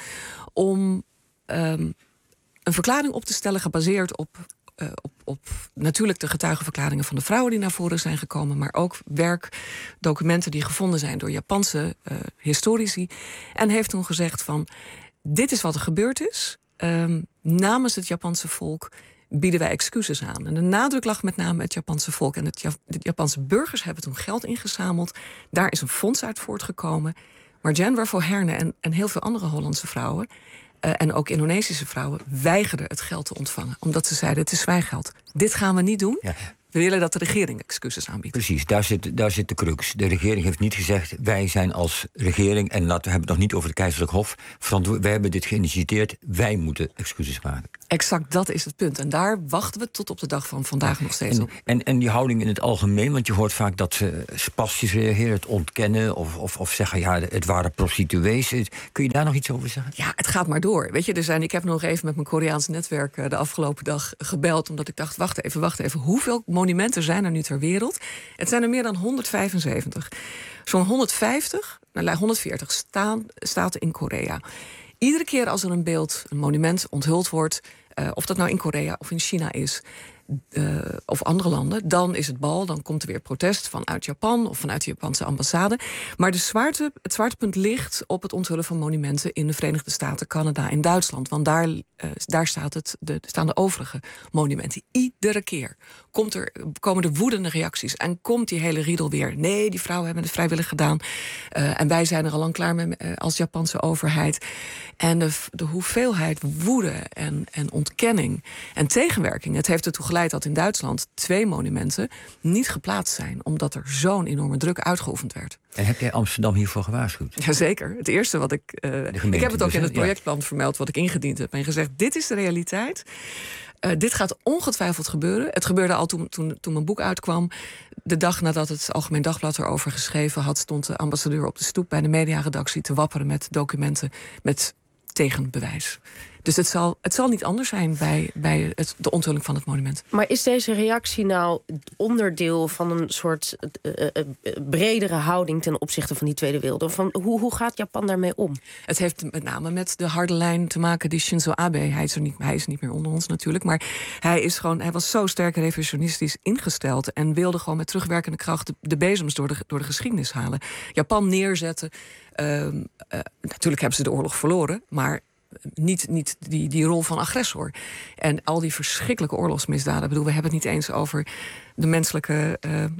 om um, een verklaring op te stellen gebaseerd op Uh, op, op natuurlijk de getuigenverklaringen van de vrouwen die naar voren zijn gekomen, maar ook werkdocumenten die gevonden zijn door Japanse uh, historici. En heeft toen gezegd van, dit is wat er gebeurd is. Um, namens het Japanse volk bieden wij excuses aan. En de nadruk lag met name het Japanse volk. En het ja- de Japanse burgers hebben toen geld ingezameld. Daar is een fonds uit voortgekomen. Maar Jen Warfo-Herne en, en heel veel andere Hollandse vrouwen Uh, en ook Indonesische vrouwen weigerden het geld te ontvangen. Omdat ze zeiden, het is zwijggeld. Dit gaan we niet doen. Ja. We willen dat de regering excuses aanbiedt. Precies, daar zit, daar zit de crux. De regering heeft niet gezegd, wij zijn als regering, en laten we hebben het nog niet over het keizerlijk hof, verantwo- wij hebben dit geïnitieerd, wij moeten excuses maken. Exact, dat is het punt. En daar wachten we tot op de dag van vandaag nog steeds en, op. En, en die houding in het algemeen, want je hoort vaak dat ze spastisch reageren, het ontkennen of, of, of zeggen, ja, het waren prostituees. Kun je daar nog iets over zeggen? Ja, het gaat maar door. Weet je, er zijn, ik heb nog even met mijn Koreaans netwerk de afgelopen dag gebeld, omdat ik dacht, wacht even, wacht even, hoeveel monumenten zijn er nu ter wereld? Het zijn er meer dan honderdvijfenzeventig. Zo'n honderdvijftig, nou, honderdveertig staan, staat in Korea. Iedere keer als er een beeld, een monument onthuld wordt, uh, of dat nou in Korea of in China is, Uh, of andere landen, dan is het bal, dan komt er weer protest vanuit Japan of vanuit de Japanse ambassade. Maar de zwaarte, het zwaartepunt ligt op het onthullen van monumenten in de Verenigde Staten, Canada en Duitsland. Want daar, uh, daar staat het, de, staan de overige monumenten. Iedere keer komt er, komen er woedende reacties en komt die hele riedel weer. Nee, die vrouwen hebben het vrijwillig gedaan. Uh, en wij zijn er al lang klaar mee uh, als Japanse overheid. En de, de hoeveelheid woede en, en ontkenning en tegenwerking, het heeft ertoe geleid dat in Duitsland twee monumenten niet geplaatst zijn, omdat er zo'n enorme druk uitgeoefend werd. En heb jij Amsterdam hiervoor gewaarschuwd? Jazeker. Het eerste wat ik... Uh, ik heb het ook dus, in het projectplan ja. vermeld wat ik ingediend heb en gezegd, dit is de realiteit. Uh, dit gaat ongetwijfeld gebeuren. Het gebeurde al toen, toen, toen mijn boek uitkwam. De dag nadat het Algemeen Dagblad erover geschreven had, stond de ambassadeur op de stoep bij de mediaredactie te wapperen met documenten met tegenbewijs. Dus het zal, het zal niet anders zijn bij, bij het, de onthulling van het monument. Maar is deze reactie nou onderdeel van een soort uh, uh, bredere houding ten opzichte van die Tweede Wereldoorlog? Van, hoe, hoe gaat Japan daarmee om? Het heeft met name met de harde lijn te maken die Shinzo Abe, hij is er niet, hij is niet meer onder ons natuurlijk, maar hij is gewoon, hij was zo sterk revisionistisch ingesteld en wilde gewoon met terugwerkende kracht de, de bezems door de, door de geschiedenis halen. Japan neerzetten. Uh, uh, natuurlijk hebben ze de oorlog verloren, maar niet, niet die, die rol van agressor. En al die verschrikkelijke oorlogsmisdaden. Ik bedoel, we hebben het niet eens over de menselijke Uh, uh,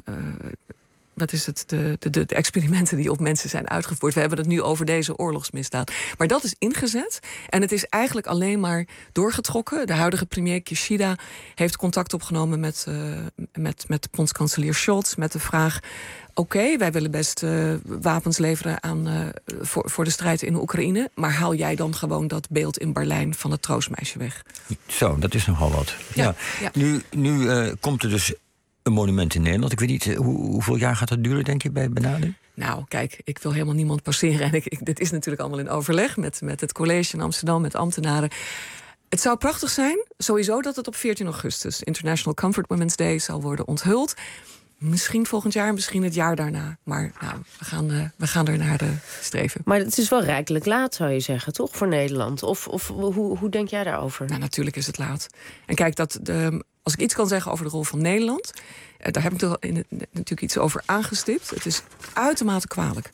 wat is het? De, de, de experimenten die op mensen zijn uitgevoerd. We hebben het nu over deze oorlogsmisdaad. Maar dat is ingezet. En het is eigenlijk alleen maar doorgetrokken. De huidige premier Kishida heeft contact opgenomen met, uh, met, met de bondskanselier Scholz met de vraag, oké, okay, wij willen best uh, wapens leveren aan, uh, voor, voor de strijd in Oekraïne, maar haal jij dan gewoon dat beeld in Berlijn van het troostmeisje weg? Zo, dat is nogal wat. Ja, ja. Ja. Nu, nu uh, komt er dus een monument in Nederland. Ik weet niet, uh, hoe, hoeveel jaar gaat dat duren, denk je, bij benadering? Nou, kijk, ik wil helemaal niemand passeren. En ik, ik, dit is natuurlijk allemaal in overleg met, met het college in Amsterdam, met ambtenaren. Het zou prachtig zijn, sowieso, dat het op veertien augustus, International Comfort Women's Day, zal worden onthuld. Misschien volgend jaar, misschien het jaar daarna. Maar nou, we, gaan, uh, we gaan er naar uh, streven. Maar het is wel rijkelijk laat, zou je zeggen, toch, voor Nederland? Of, of hoe, hoe denk jij daarover? Nou, natuurlijk is het laat. En kijk, dat de, als ik iets kan zeggen over de rol van Nederland... Uh, daar heb ik toch in het, natuurlijk iets over aangestipt. Het is uitermate kwalijk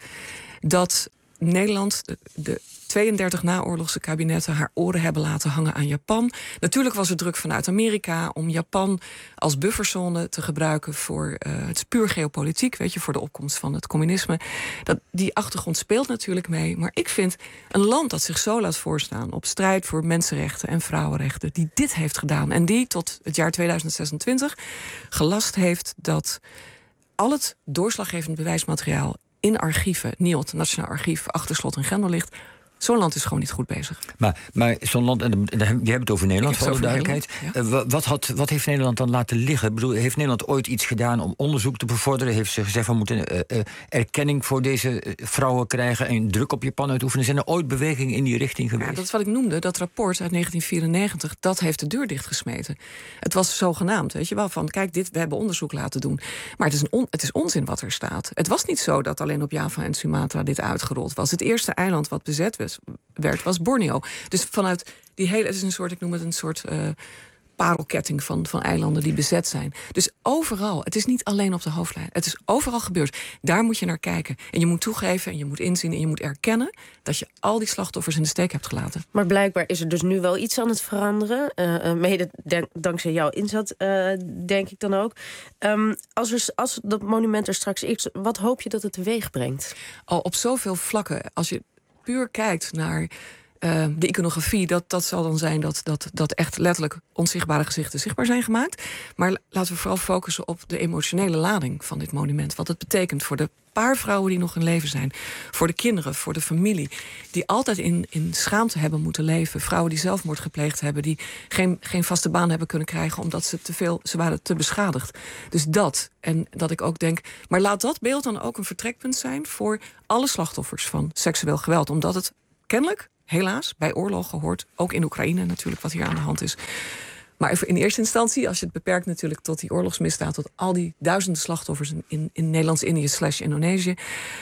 dat Nederland... de, de tweeëndertig naoorlogse kabinetten haar oren hebben laten hangen aan Japan. Natuurlijk was er druk vanuit Amerika om Japan als bufferzone te gebruiken voor uh, het is puur geopolitiek, weet je, voor de opkomst van het communisme. Dat, die achtergrond speelt natuurlijk mee. Maar ik vind een land dat zich zo laat voorstaan op strijd voor mensenrechten en vrouwenrechten, die dit heeft gedaan en die tot het jaar tweeduizend zesentwintig gelast heeft dat al het doorslaggevend bewijsmateriaal in archieven, N I O T, Nationaal Archief, achter slot en grendel ligt. Zo'n land is gewoon niet goed bezig. Maar, maar zo'n land, en je hebt het over Nederland, voor de duidelijkheid. Nederland, ja. uh, wat, had, wat heeft Nederland dan laten liggen? Ik bedoel, heeft Nederland ooit iets gedaan om onderzoek te bevorderen? Heeft ze gezegd, we moeten uh, uh, erkenning voor deze uh, vrouwen krijgen en druk op Japan uitoefenen? Zijn er ooit bewegingen in die richting geweest? Ja, dat is wat ik noemde, dat rapport uit negentien vierennegentig, dat heeft de deur dichtgesmeten. Het was zogenaamd, weet je wel, van kijk, dit, we hebben onderzoek laten doen. Maar het is, een on, het is onzin wat er staat. Het was niet zo dat alleen op Java en Sumatra dit uitgerold was. Het eerste eiland wat bezet was, werd, was Borneo. Dus vanuit die hele, het is een soort, ik noem het een soort uh, parelketting van, van eilanden die bezet zijn. Dus overal, het is niet alleen op de hoofdlijn. Het is overal gebeurd. Daar moet je naar kijken. En je moet toegeven en je moet inzien en je moet erkennen dat je al die slachtoffers in de steek hebt gelaten. Maar blijkbaar is er dus nu wel iets aan het veranderen. Uh, mede denk, dankzij jouw inzet, uh, denk ik dan ook. Um, als, er, als dat monument er straks is, wat hoop je dat het teweeg brengt? Al op zoveel vlakken. Als je puur kijkt naar uh, de iconografie, dat, dat zal dan zijn dat, dat, dat echt letterlijk onzichtbare gezichten zichtbaar zijn gemaakt. Maar laten we vooral focussen op de emotionele lading van dit monument. Wat het betekent voor de paar vrouwen die nog in leven zijn. Voor de kinderen, voor de familie. Die altijd in, in schaamte hebben moeten leven. Vrouwen die zelfmoord gepleegd hebben. Die geen, geen vaste baan hebben kunnen krijgen omdat ze te veel, ze waren te beschadigd. Dus dat. En dat ik ook denk, maar laat dat beeld dan ook een vertrekpunt zijn voor alle slachtoffers van seksueel geweld. Omdat het kennelijk, helaas, bij oorlogen hoort. Ook in Oekraïne natuurlijk, wat hier aan de hand is. Maar even in eerste instantie, als je het beperkt natuurlijk tot die oorlogsmisdaad, tot al die duizenden slachtoffers in, in, in Nederlands-Indië slash Indonesië,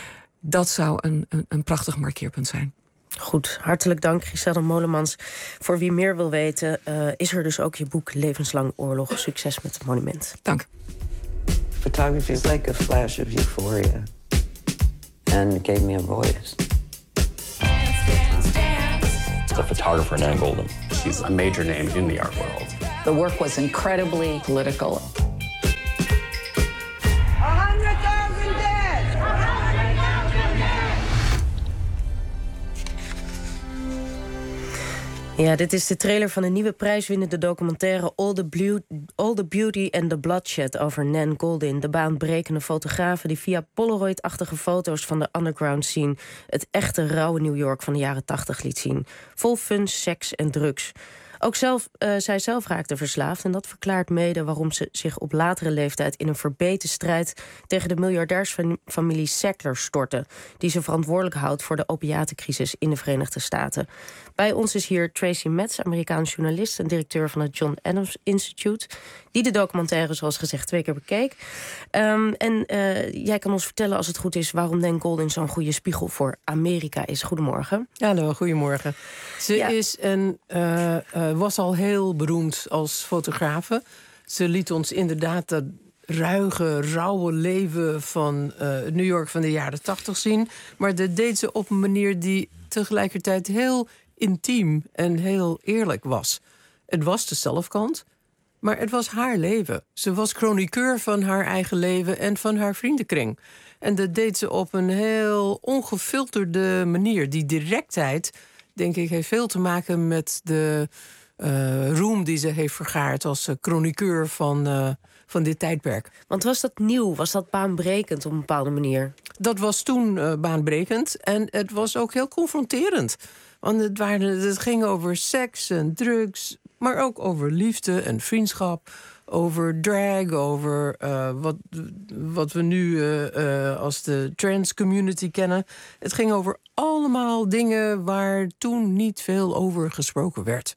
dat zou een, een, een prachtig markeerpunt zijn. Goed, hartelijk dank Giselle Molemans. Voor wie meer wil weten, uh, is er dus ook je boek Levenslang Oorlog. Succes met het monument. Dank. Photography is like a flash of euphoria. And it gave me a voice. The photographer Nan Goldin. She's a major name in the art world. The work was incredibly political. Ja, dit is de trailer van de nieuwe prijswinnende documentaire All the, Blue, All the Beauty and the Bloodshed over Nan Goldin, de baanbrekende fotografe die via Polaroid-achtige foto's van de underground scene het echte rauwe New York van de jaren tachtig liet zien. Vol fun, seks en drugs. Ook zelf, uh, zij zelf raakte verslaafd en dat verklaart mede waarom ze zich op latere leeftijd in een verbeten strijd tegen de miljardairsfamilie Sackler stortte, die ze verantwoordelijk houdt voor de opiatencrisis in de Verenigde Staten. Bij ons is hier Tracy Metz, Amerikaans journalist en directeur van het John Adams Institute, die de documentaire, zoals gezegd, twee keer bekeek. Um, en uh, jij kan ons vertellen, als het goed is, waarom Nan Goldin zo'n goede spiegel voor Amerika is. Goedemorgen. Hallo, goedemorgen. Ze ja. is een, uh, uh, was al heel beroemd als fotografe. Ze liet ons inderdaad dat ruige, rauwe leven van uh, New York van de jaren tachtig zien. Maar dat deed ze op een manier die tegelijkertijd heel intiem en heel eerlijk was. Het was de zelfkant, maar het was haar leven. Ze was chroniqueur van haar eigen leven en van haar vriendenkring. En dat deed ze op een heel ongefilterde manier. Die directheid, denk ik, heeft veel te maken met de uh, roem die ze heeft vergaard als uh, chroniqueur van, uh, van dit tijdperk. Want was dat nieuw? Was dat baanbrekend op een bepaalde manier? Dat was toen uh, baanbrekend en het was ook heel confronterend. Want het, waren, het ging over seks en drugs, maar ook over liefde en vriendschap, over drag, over uh, wat, wat we nu uh, uh, als de trans community kennen. Het ging over allemaal dingen waar toen niet veel over gesproken werd.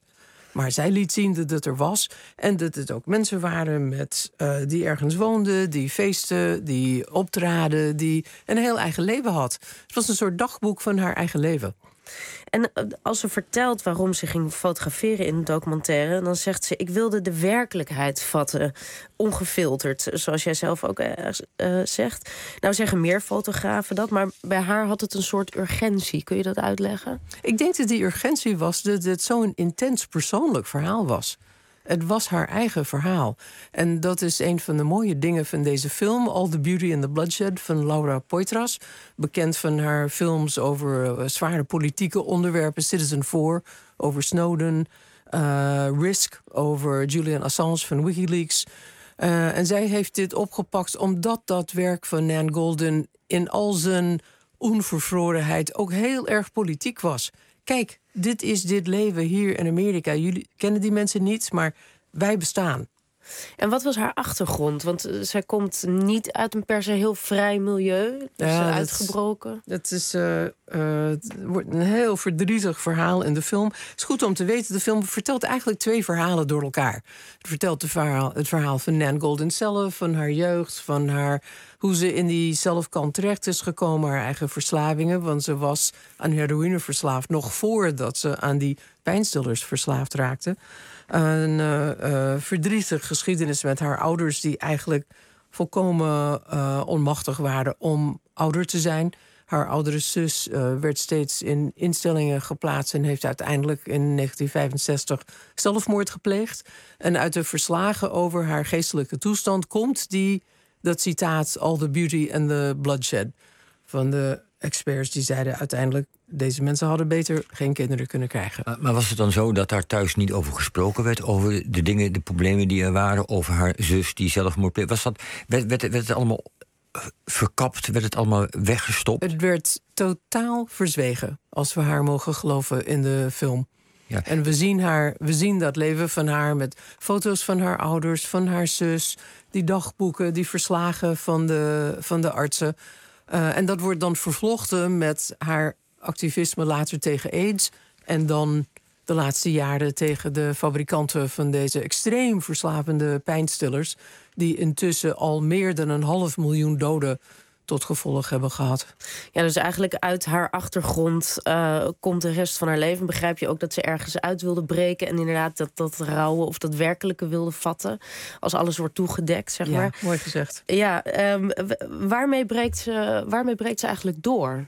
Maar zij liet zien dat het er was. En dat het ook mensen waren met, uh, die ergens woonden, die feesten, die optraden, die een heel eigen leven had. Het was een soort dagboek van haar eigen leven. En als ze vertelt waarom ze ging fotograferen in de documentaire, dan zegt ze: ik wilde de werkelijkheid vatten, ongefilterd, zoals jij zelf ook uh, uh, zegt. Nou zeggen meer fotografen dat, maar bij haar had het een soort urgentie. Kun je dat uitleggen? Ik denk dat die urgentie was dat het zo'n intens persoonlijk verhaal was. Het was haar eigen verhaal. En dat is een van de mooie dingen van deze film, All the Beauty and the Bloodshed, van Laura Poitras. Bekend van haar films over uh, zware politieke onderwerpen. Citizen four, over Snowden. Uh, Risk, over Julian Assange van WikiLeaks. Uh, en zij heeft dit opgepakt omdat dat werk van Nan Goldin in al zijn onvervrorenheid ook heel erg politiek was. Kijk, dit is dit leven hier in Amerika. Jullie kennen die mensen niet, maar wij bestaan. En wat was haar achtergrond? Want uh, zij komt niet uit een per se heel vrij milieu. Dus ja, uh, uitgebroken. Het is uh, uh, het wordt een heel verdrietig verhaal in de film. Het is goed om te weten, de film vertelt eigenlijk twee verhalen door elkaar. Het vertelt de verhaal, het verhaal van Nan Goldin zelf, van haar jeugd, van haar, hoe ze in die zelfkant terecht is gekomen, haar eigen verslavingen. Want ze was aan heroïne verslaafd nog voordat ze aan die pijnstillers verslaafd raakte. Een uh, uh, verdrietige geschiedenis met haar ouders die eigenlijk volkomen uh, onmachtig waren om ouder te zijn. Haar oudere zus uh, werd steeds in instellingen geplaatst en heeft uiteindelijk in negentien vijfenzestig zelfmoord gepleegd. En uit de verslagen over haar geestelijke toestand komt die, dat citaat All the Beauty and the Bloodshed van de experts die zeiden uiteindelijk, deze mensen hadden beter geen kinderen kunnen krijgen. Maar, maar was het dan zo dat daar thuis niet over gesproken werd? Over de dingen, de problemen die er waren? Over haar zus die zelfmoord pleegde? Was dat, werd, werd, werd het allemaal verkapt? Werd het allemaal weggestopt? Het werd totaal verzwegen, als we haar mogen geloven in de film. Ja. En we zien, haar, we zien dat leven van haar met foto's van haar ouders, van haar zus, die dagboeken, die verslagen van de, van de artsen. Uh, en dat wordt dan vervlochten met haar activisme later tegen AIDS. En dan de laatste jaren tegen de fabrikanten van deze extreem verslavende pijnstillers, die intussen al meer dan een half miljoen doden tot gevolg hebben gehad. Ja, dus eigenlijk uit haar achtergrond uh, komt de rest van haar leven. Begrijp je ook dat ze ergens uit wilde breken en inderdaad dat, dat rouwen of dat werkelijke wilde vatten, als alles wordt toegedekt, zeg maar. Ja, mooi gezegd. Ja, um, waarmee, breekt ze, waarmee breekt ze eigenlijk door?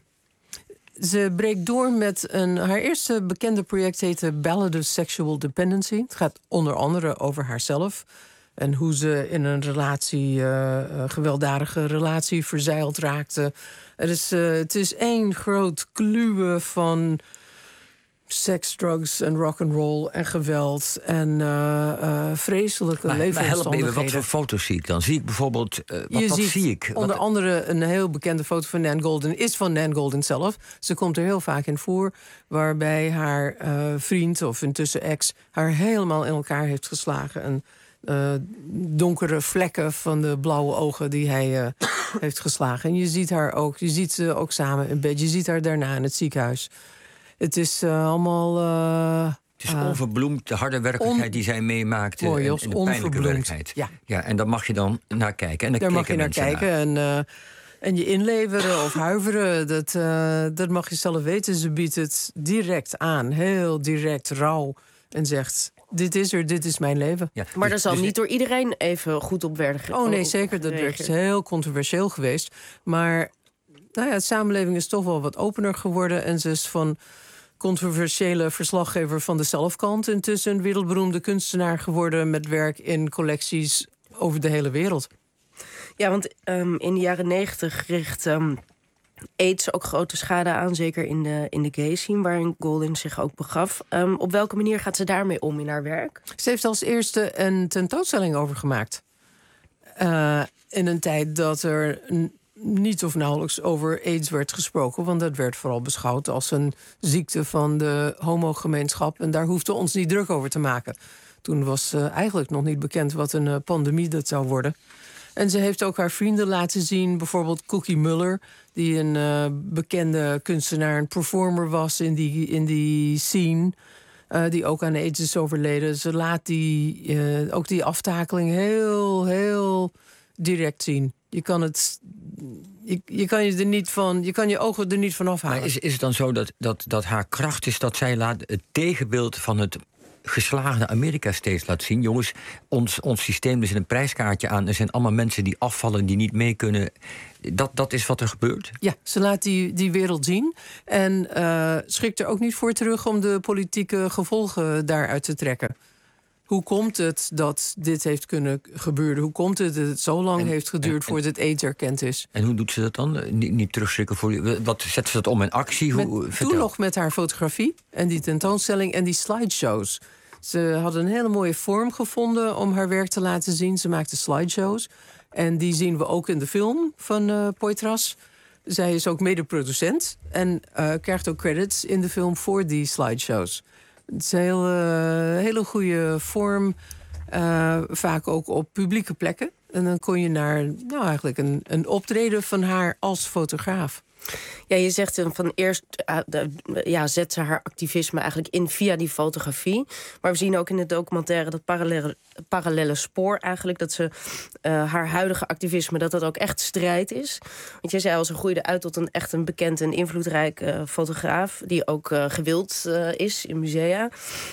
Ze breekt door met een... Haar eerste bekende project heette Ballad of Sexual Dependency. Het gaat onder andere over haarzelf en hoe ze in een relatie, uh, een gewelddadige relatie, verzeild raakte. Het is, uh, het is één groot kluwen van seks, drugs en rock'n'roll en geweld en uh, uh, vreselijke maar, levensomstandigheden. Maar help me even, wat voor foto's zie ik dan? Zie ik bijvoorbeeld, uh, wat, Je wat ziet zie ik? onder wat... andere een heel bekende foto van Nan Goldin is van Nan Goldin zelf. Ze komt er heel vaak in voor, waarbij haar uh, vriend of intussen ex haar helemaal in elkaar heeft geslagen. En uh, donkere vlekken van de blauwe ogen die hij uh, heeft geslagen. En je ziet haar ook, je ziet ze ook samen in bed. Je ziet haar daarna in het ziekenhuis. Het is uh, allemaal... Uh, het is onverbloemd, de harde werkelijkheid on... die zij meemaakte. Mooi, Jos, en, en de pijnlijke werkelijkheid. Ja. Ja, en daar mag je dan naar kijken. En daar daar mag je naar kijken. Naar. En, uh, en je inleveren of huiveren, dat, uh, dat mag je zelf weten. Ze biedt het direct aan, heel direct, rauw. En zegt, dit is er, dit is mijn leven. Ja, maar daar zal dus niet door iedereen even goed op werden. Oh nee, zeker, dat werd heel controversieel geweest. Maar nou ja, de samenleving is toch wel wat opener geworden. En ze is van controversiële verslaggever van de zelfkant intussen een wereldberoemde kunstenaar geworden met werk in collecties over de hele wereld. Ja, want um, in de jaren negentig richt um, AIDS ook grote schade aan, zeker in de, in de gay scene, waarin Goldin zich ook begaf. Um, op welke manier gaat ze daarmee om in haar werk? Ze heeft als eerste een tentoonstelling over gemaakt. Uh, in een tijd dat er een niet of nauwelijks over AIDS werd gesproken, want dat werd vooral beschouwd als een ziekte van de homogemeenschap en daar hoefden we ons niet druk over te maken. Toen was uh, eigenlijk nog niet bekend wat een uh, pandemie dat zou worden. En ze heeft ook haar vrienden laten zien, bijvoorbeeld Cookie Muller, die een uh, bekende kunstenaar en performer was in die, in die scene. Uh, die ook aan AIDS is overleden. Ze laat die, uh, ook die aftakeling heel, heel direct zien. Je kan het... Je, je kan je er niet van, je kan je ogen er niet van afhalen. Maar is, is het dan zo dat, dat, dat haar kracht is dat zij laat het tegenbeeld van het geslaagde Amerika steeds laat zien? Jongens, ons, ons systeem, er zit een prijskaartje aan. Er zijn allemaal mensen die afvallen, die niet mee kunnen. Dat, dat is wat er gebeurt? Ja, ze laat die, die wereld zien. En uh, schrikt er ook niet voor terug om de politieke gevolgen daaruit te trekken. Hoe komt het dat dit heeft kunnen gebeuren? Hoe komt het dat het zo lang en, heeft geduurd en, en, voordat het AIDS erkend is? En hoe doet ze dat dan? Niet, niet terugschrikken voor je. Wat zet ze dat om in actie? Hoe, met, toen nog met haar fotografie en die tentoonstelling en die slideshows. Ze had een hele mooie vorm gevonden om haar werk te laten zien. Ze maakte slideshows. En die zien we ook in de film van uh, Poitras. Zij is ook medeproducent en uh, krijgt ook credits in de film voor die slideshows. Het is een hele, hele goede vorm, uh, vaak ook op publieke plekken. En dan kon je naar nou, eigenlijk een, een optreden van haar als fotograaf. Ja, je zegt van eerst uh, de, ja, zet ze haar activisme eigenlijk in via die fotografie. Maar we zien ook in het documentaire dat parallele, parallele spoor eigenlijk, dat ze uh, haar huidige activisme, dat dat ook echt strijd is. Want jij zei al, ze groeide uit tot een echt een bekend en invloedrijk uh, fotograaf, die ook uh, gewild uh, is in musea.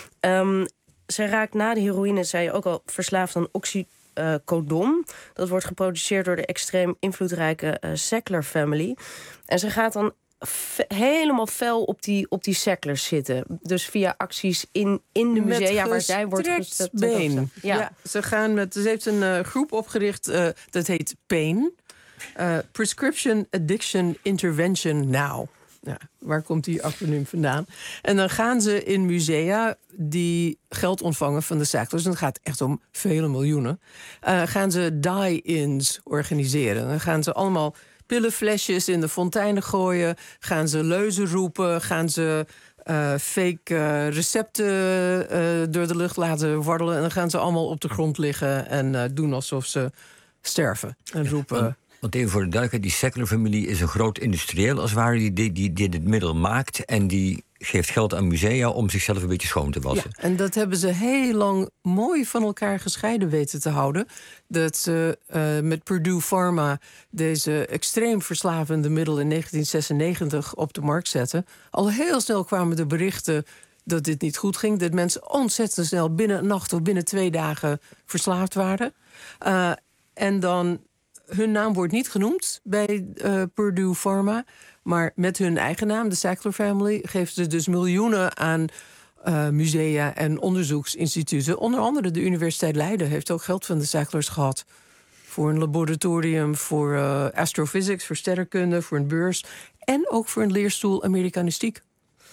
Um, zij raakt na de heroïne, zei je ook al, verslaafd aan oxy. Uh, Codon. Dat wordt geproduceerd door de extreem invloedrijke uh, Sackler family. En ze gaat dan fe- helemaal fel op die, op die Sacklers zitten. Dus via acties in, in de musea waar zij wordt gestrekt been. Ja. Ja, ze, gaan met, ze heeft een uh, groep opgericht, uh, dat heet PAIN. Uh, Prescription Addiction Intervention Now. Ja, waar komt die acroniem vandaan? En dan gaan ze in musea die geld ontvangen van de Sacklers, en het gaat echt om vele miljoenen, uh, gaan ze die-ins organiseren. Dan gaan ze allemaal pillenflesjes in de fonteinen gooien, gaan ze leuzen roepen, gaan ze uh, fake uh, recepten uh, door de lucht laten warrelen, en dan gaan ze allemaal op de grond liggen en uh, doen alsof ze sterven en roepen. Want even voor de duidelijkheid, die Sackler-familie is een groot industrieel als het ware die, die, die, die dit middel maakt en die geeft geld aan musea om zichzelf een beetje schoon te wassen. Ja, en dat hebben ze heel lang mooi van elkaar gescheiden weten te houden. Dat ze uh, met Purdue Pharma deze extreem verslavende middel in negentien zesennegentig op de markt zetten. Al heel snel kwamen de berichten dat dit niet goed ging. Dat mensen ontzettend snel binnen een nacht of binnen twee dagen verslaafd waren. Uh, en dan... Hun naam wordt niet genoemd bij uh, Purdue Pharma, maar met hun eigen naam, de Sackler Family, geven ze dus miljoenen aan uh, musea en onderzoeksinstituten. Onder andere de Universiteit Leiden heeft ook geld van de Sacklers gehad voor een laboratorium, voor uh, astrophysics, voor sterrenkunde, voor een beurs en ook voor een leerstoel Amerikanistiek.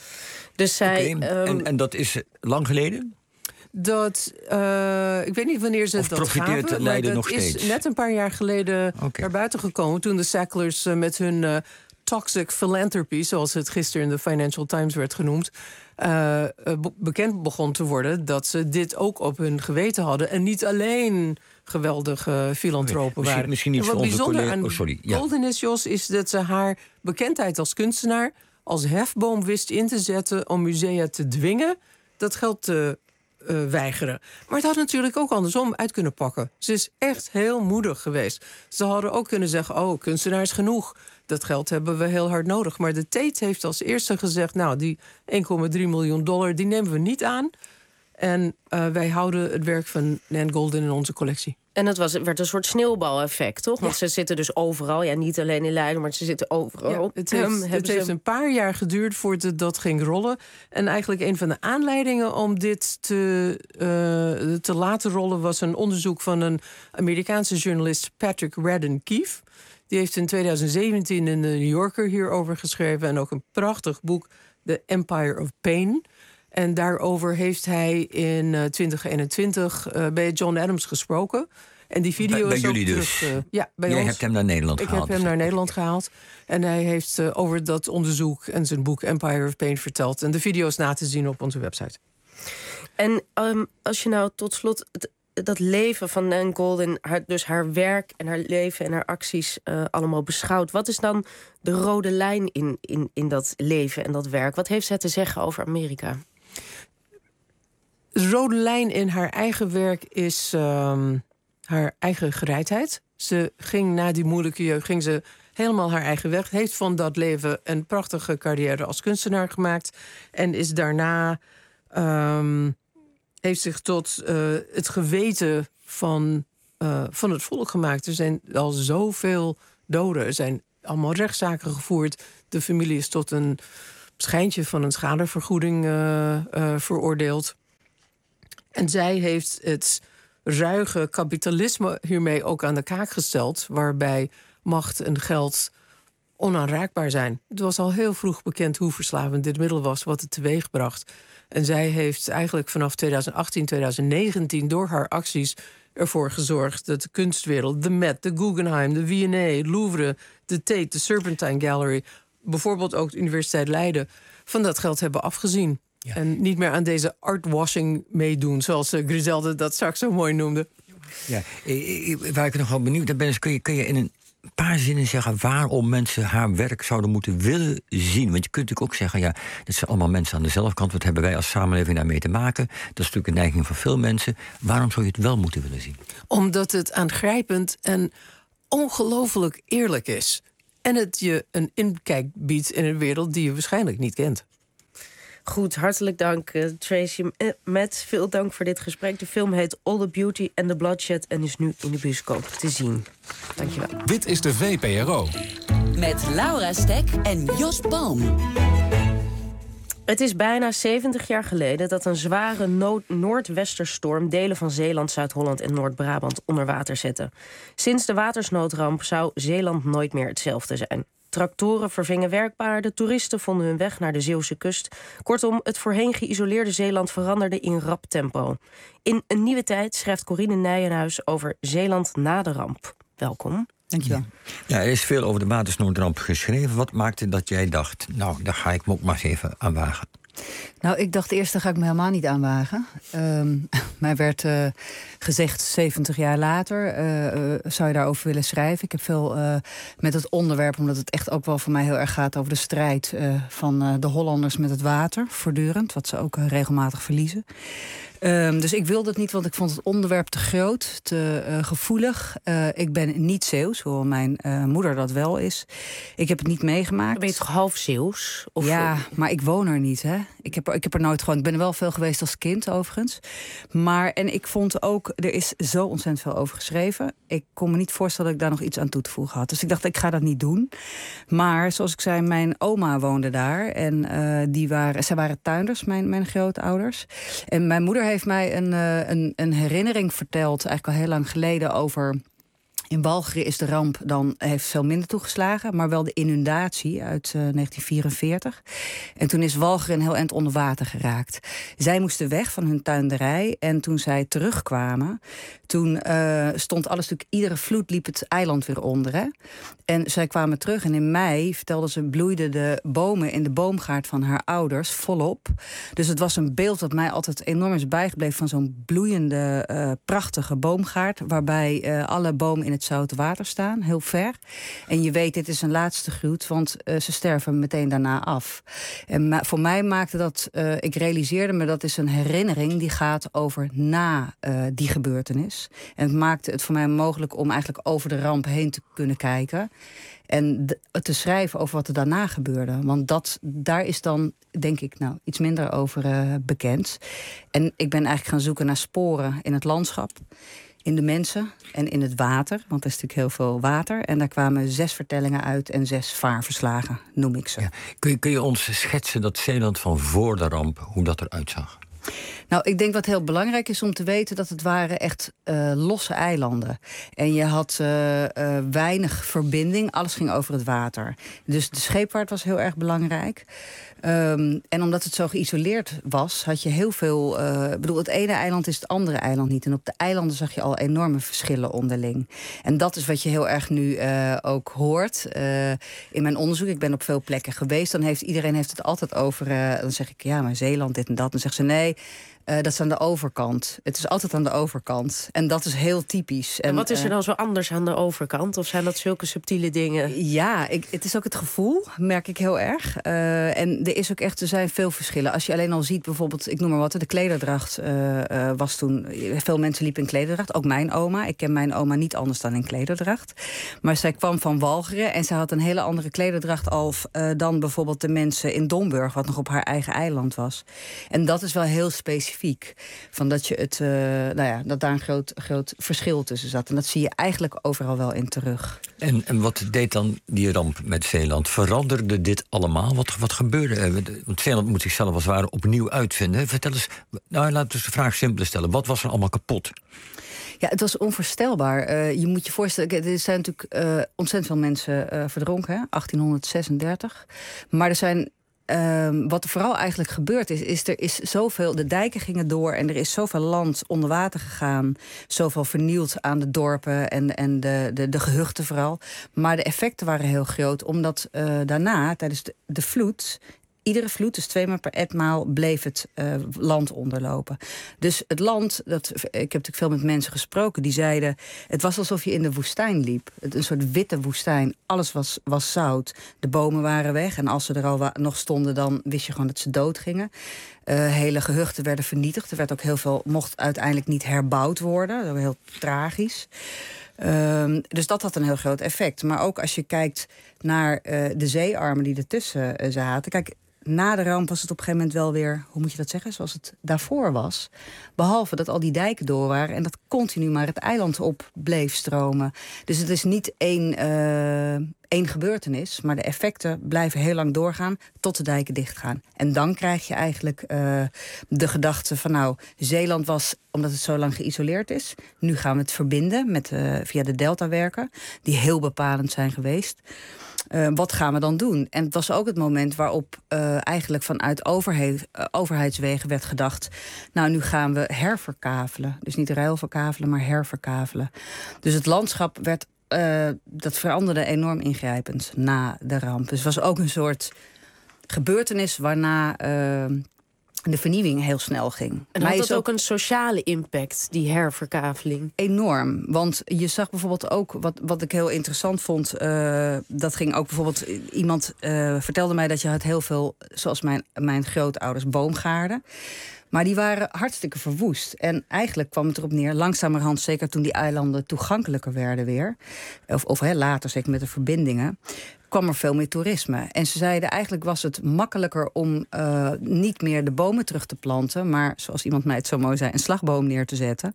Dus zij, okay. um... en, en dat is lang geleden? Dat, uh, ik weet niet wanneer ze of dat gaven, maar Leiden dat nog is steeds? net een paar jaar geleden okay. naar buiten gekomen, toen de Sacklers uh, met hun uh, toxic philanthropy, zoals het gisteren in de Financial Times werd genoemd, uh, be- bekend begon te worden dat ze dit ook op hun geweten hadden en niet alleen geweldige filantropen okay. waren. Misschien, misschien en wat iets voor bijzonder onze aan oh, sorry. Ja. Golden is, Jos, is dat ze haar bekendheid als kunstenaar als hefboom wist in te zetten om musea te dwingen dat geld te Uh, weigeren. Maar het had natuurlijk ook andersom uit kunnen pakken. Ze is echt heel moedig geweest. Ze hadden ook kunnen zeggen, oh, kunstenaars genoeg. Dat geld hebben we heel hard nodig. Maar de Tate heeft als eerste gezegd, nou, die één komma drie miljoen dollar, die nemen we niet aan. En uh, wij houden het werk van Nan Goldin in onze collectie. En het was, werd een soort sneeuwbaleffect, toch? Want ja. ze zitten dus overal. Ja, niet alleen in Leiden, maar ze zitten overal. Ja, het heeft, um, het heeft ze... een paar jaar geduurd voordat dat ging rollen. En eigenlijk een van de aanleidingen om dit te, uh, te laten rollen was een onderzoek van een Amerikaanse journalist, Patrick Radden Keefe. Die heeft in tweeduizend zeventien in de New Yorker hierover geschreven en ook een prachtig boek, The Empire of Pain. En daarover heeft hij in uh, twintig eenentwintig uh, bij John Adams gesproken. En die video bij, bij is jullie ook dus? terug, uh, ja, bij Jij ons. hebt hem naar Nederland Ik gehaald. Ik heb hem naar Nederland gehaald. En hij heeft uh, over dat onderzoek en zijn boek Empire of Pain verteld. En de video is na te zien op onze website. En um, als je nou tot slot het, dat leven van Nan Goldin, haar, dus haar werk en haar leven en haar acties uh, allemaal beschouwt. Wat is dan de rode lijn in, in, in dat leven en dat werk? Wat heeft zij te zeggen over Amerika? de rode lijn in haar eigen werk is um, haar eigen gereidheid. Ze ging na die moeilijke jeugd ging ze helemaal haar eigen weg. Heeft van dat leven een prachtige carrière als kunstenaar gemaakt. En is daarna um, heeft zich tot uh, het geweten van, uh, van het volk gemaakt. Er zijn al zoveel doden. Er zijn allemaal rechtszaken gevoerd. De familie is tot een schijntje van een schadevergoeding uh, uh, veroordeeld. En zij heeft het ruige kapitalisme hiermee ook aan de kaak gesteld, waarbij macht en geld onaanraakbaar zijn. Het was al heel vroeg bekend hoe verslavend dit middel was, wat het teweegbracht. En zij heeft eigenlijk vanaf twintig achttien, twintig negentien door haar acties ervoor gezorgd dat de kunstwereld, de Met, de Guggenheim, de V en A, het Louvre, de Tate, de Serpentine Gallery, bijvoorbeeld ook de Universiteit Leiden, van dat geld hebben afgezien. Ja. En niet meer aan deze artwashing meedoen, zoals Griselda dat straks zo mooi noemde. Ja, waar ik nog wel benieuwd naar ben, is kun je, kun je in een paar zinnen zeggen waarom mensen haar werk zouden moeten willen zien? Want je kunt natuurlijk ook zeggen, ja, dat zijn allemaal mensen aan dezelfde kant. Wat hebben wij als samenleving daarmee te maken? Dat is natuurlijk een neiging van veel mensen. Waarom zou je het wel moeten willen zien? Omdat het aangrijpend en ongelooflijk eerlijk is. En het je een inkijk biedt in een wereld die je waarschijnlijk niet kent. Goed, hartelijk dank uh, Tracy uh, Matt. Veel dank voor dit gesprek. De film heet All the Beauty and the Bloodshed en is nu in de bioscoop te zien. Dankjewel. Dit is de V P R O. Met Laura Stek en Jos Palm. Het is bijna zeventig jaar geleden dat een zware no- noordwesterstorm delen van Zeeland, Zuid-Holland en Noord-Brabant onder water zette. Sinds de watersnoodramp zou Zeeland nooit meer hetzelfde zijn. Tractoren vervingen werkpaarden, toeristen vonden hun weg naar de Zeeuwse kust. Kortom, het voorheen geïsoleerde Zeeland veranderde in rap tempo. In Een Nieuwe Tijd schrijft Corine Nijenhuis over Zeeland na de ramp. Welkom. Dankjewel. Ja, er is veel over de watersnoodramp geschreven. Wat maakte dat jij dacht, nou, daar ga ik me ook maar eens even aan wagen? Nou, ik dacht eerst, daar ga ik me helemaal niet aan wagen. Um, mij werd uh, gezegd, zeventig jaar later, uh, uh, zou je daarover willen schrijven? Ik heb veel uh, met het onderwerp, omdat het echt ook wel voor mij heel erg gaat over de strijd uh, van uh, de Hollanders met het water, voortdurend, wat ze ook uh, regelmatig verliezen. Um, dus ik wilde het niet, want ik vond het onderwerp te groot, te uh, gevoelig. Uh, ik ben niet Zeeuws, hoewel mijn uh, moeder dat wel is. Ik heb het niet meegemaakt. Ben je toch half Zeeuws? Of ja, maar ik woon er niet, hè. Ik heb, er, ik heb er nooit gewoon... Ik ben er wel veel geweest als kind, overigens. Maar, en ik vond ook... Er is zo ontzettend veel over geschreven. Ik kon me niet voorstellen dat ik daar nog iets aan toe te voegen had. Dus ik dacht, ik ga dat niet doen. Maar, zoals ik zei, mijn oma woonde daar. En uh, die waren, zij waren tuinders, mijn, mijn grootouders. En mijn moeder heeft mij een, uh, een, een herinnering verteld, eigenlijk al heel lang geleden, over... In Walcheren is de ramp dan heeft veel minder toegeslagen, maar wel de inundatie uit uh, negentien vierenveertig. En toen is Walcheren een heel eind onder water geraakt. Zij moesten weg van hun tuinderij en toen zij terugkwamen, toen uh, stond alles natuurlijk, iedere vloed liep het eiland weer onder. Hè? En zij kwamen terug en in mei, vertelde ze, bloeiden de bomen in de boomgaard van haar ouders volop. Dus het was een beeld dat mij altijd enorm is bijgebleven van zo'n bloeiende, uh, prachtige boomgaard, waarbij uh, alle bomen in het zoute water staan, heel ver. En je weet, dit is een laatste groet, want uh, ze sterven meteen daarna af. En ma- voor mij maakte dat, uh, ik realiseerde me, dat is een herinnering die gaat over na uh, die gebeurtenis. En het maakte het voor mij mogelijk om eigenlijk over de ramp heen te kunnen kijken. En de, te schrijven over wat er daarna gebeurde. Want dat, daar is dan, denk ik, nou, iets minder over uh, bekend. En ik ben eigenlijk gaan zoeken naar sporen in het landschap, in de mensen en in het water. Want er is natuurlijk heel veel water. En daar kwamen zes vertellingen uit en zes vaarverslagen, noem ik ze. Ja. Kun je, kun je ons schetsen dat Zeeland van voor de ramp, hoe dat eruit zag? Nou, ik denk wat heel belangrijk is om te weten, dat het waren echt uh, losse eilanden. En je had uh, uh, weinig verbinding, alles ging over het water. Dus de scheepvaart was heel erg belangrijk. Um, en omdat het zo geïsoleerd was, had je heel veel... Uh, ik bedoel, het ene eiland is het andere eiland niet. En op de eilanden zag je al enorme verschillen onderling. En dat is wat je heel erg nu uh, ook hoort. Uh, in mijn onderzoek, ik ben op veel plekken geweest, dan heeft iedereen heeft het altijd over... Uh, dan zeg ik, ja, maar Zeeland, dit en dat. Dan zegt ze, nee... Uh, dat is aan de overkant. Het is altijd aan de overkant. En dat is heel typisch. En, en wat is er uh, dan zo anders aan de overkant? Of zijn dat zulke subtiele dingen? Ja, ik, het is ook het gevoel, merk ik heel erg. Uh, en er is ook echt, er zijn veel verschillen. Als je alleen al ziet, bijvoorbeeld, ik noem maar wat, de klederdracht uh, uh, was toen. Veel mensen liepen in klederdracht. Ook mijn oma. Ik ken mijn oma niet anders dan in klederdracht. Maar zij kwam van Walcheren en zij had een hele andere klederdracht al uh, dan bijvoorbeeld de mensen in Domburg, wat nog op haar eigen eiland was. En dat is wel heel specifiek. Van dat je het, uh, nou ja, dat daar een groot, groot verschil tussen zat. En dat zie je eigenlijk overal wel in terug. En, en wat deed dan die ramp met Zeeland? Veranderde dit allemaal? Wat, wat gebeurde? Want Zeeland moet zichzelf als het ware opnieuw uitvinden. Vertel eens, nou, laten we de vraag simpel stellen. Wat was er allemaal kapot? Ja, het was onvoorstelbaar. Uh, je moet je voorstellen, er zijn natuurlijk uh, ontzettend veel mensen uh, verdronken, hè? achttienhonderdzesendertig. Maar er zijn Uh, wat er vooral eigenlijk gebeurd is, is er is zoveel, de dijken gingen door en er is zoveel land onder water gegaan, zoveel vernield aan de dorpen en, en de, de, de gehuchten vooral. Maar de effecten waren heel groot, omdat uh, daarna, tijdens de, de vloed, iedere vloed, dus twee maal per etmaal, bleef het uh, land onderlopen. Dus het land, dat, ik heb natuurlijk veel met mensen gesproken, die zeiden, het was alsof je in de woestijn liep. Een soort witte woestijn. Alles was, was zout. De bomen waren weg en als ze er al wa- nog stonden, dan wist je gewoon dat ze dood gingen. Uh, hele gehuchten werden vernietigd. Er werd ook heel veel, mocht uiteindelijk niet herbouwd worden. Dat was heel tragisch. Um, dus dat had een heel groot effect. Maar ook als je kijkt naar uh, de zeearmen die ertussen uh, zaten. Kijk, na de ramp was het op een gegeven moment wel weer, hoe moet je dat zeggen, zoals het daarvoor was. Behalve dat al die dijken door waren en dat continu maar het eiland op bleef stromen. Dus het is niet één, uh, één gebeurtenis, maar de effecten blijven heel lang doorgaan tot de dijken dichtgaan. En dan krijg je eigenlijk uh, de gedachte van nou, Zeeland was, omdat het zo lang geïsoleerd is, nu gaan we het verbinden met, uh, via de deltawerken, die heel bepalend zijn geweest. Uh, wat gaan we dan doen? En het was ook het moment waarop uh, eigenlijk vanuit overheid, uh, overheidswegen werd gedacht, nou, nu gaan we herverkavelen. Dus niet ruilverkavelen, maar herverkavelen. Dus het landschap werd, uh, dat veranderde enorm ingrijpend na de ramp. Dus het was ook een soort gebeurtenis waarna Uh, de vernieuwing heel snel ging. En had dat ook een sociale impact, die herverkaveling? Enorm. Want je zag bijvoorbeeld ook, wat, wat ik heel interessant vond, Uh, dat ging ook bijvoorbeeld, iemand uh, vertelde mij dat je had heel veel, zoals mijn, mijn grootouders, boomgaarden. Maar die waren hartstikke verwoest. En eigenlijk kwam het erop neer, langzamerhand, zeker toen die eilanden toegankelijker werden weer, of, of he, later, zeker met de verbindingen, kwam er veel meer toerisme. En ze zeiden, eigenlijk was het makkelijker om uh, niet meer de bomen terug te planten, maar, zoals iemand mij het zo mooi zei, een slagboom neer te zetten.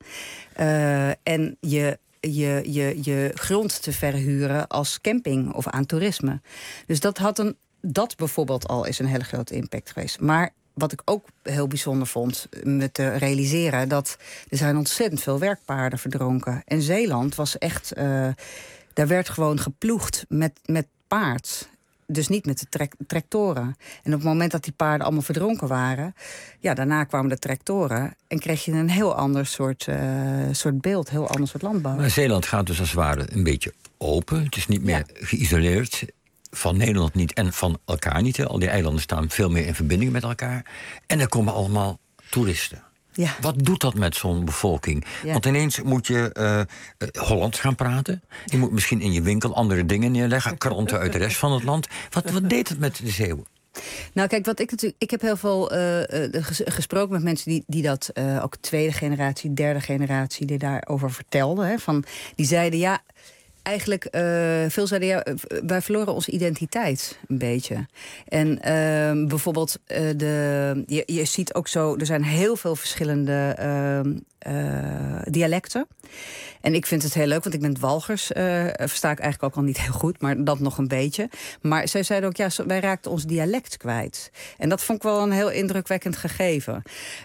Uh, en je Je, je, je grond te verhuren als camping of aan toerisme. Dus dat had een, dat bijvoorbeeld al is een hele grote impact geweest. Maar wat ik ook heel bijzonder vond, me te realiseren, dat er zijn ontzettend veel werkpaarden verdronken. En Zeeland was echt, uh, daar werd gewoon geploegd met, met paard. Dus niet met de trek, tractoren. En op het moment dat die paarden allemaal verdronken waren, ja, daarna kwamen de tractoren en kreeg je een heel ander soort, uh, soort beeld, heel ander soort landbouw. Maar Zeeland gaat dus als het ware een beetje open. Het is niet meer ja. geïsoleerd. Van Nederland niet en van elkaar niet. Hè. Al die eilanden staan veel meer in verbinding met elkaar. En er komen allemaal toeristen. Ja. Wat doet dat met zo'n bevolking? Ja. Want ineens moet je uh, uh, Hollands gaan praten. Je moet misschien in je winkel andere dingen neerleggen. Kranten uit de rest van het land. Wat, wat deed het met de Zeeuwen? Nou, kijk, wat ik natuurlijk. Ik heb heel veel uh, ges- gesproken met mensen die, die dat uh, ook tweede generatie, derde generatie, die daarover vertelden. Hè, van, die zeiden ja. Eigenlijk, uh, veel zeiden, ja, wij verloren onze identiteit een beetje. En uh, bijvoorbeeld, uh, de, je, je ziet ook zo, er zijn heel veel verschillende uh, uh, dialecten. En ik vind het heel leuk, want ik ben Walchers, uh, versta ik eigenlijk ook al niet heel goed, maar dat nog een beetje. Maar zij zeiden ook, ja, wij raakten ons dialect kwijt. En dat vond ik wel een heel indrukwekkend gegeven.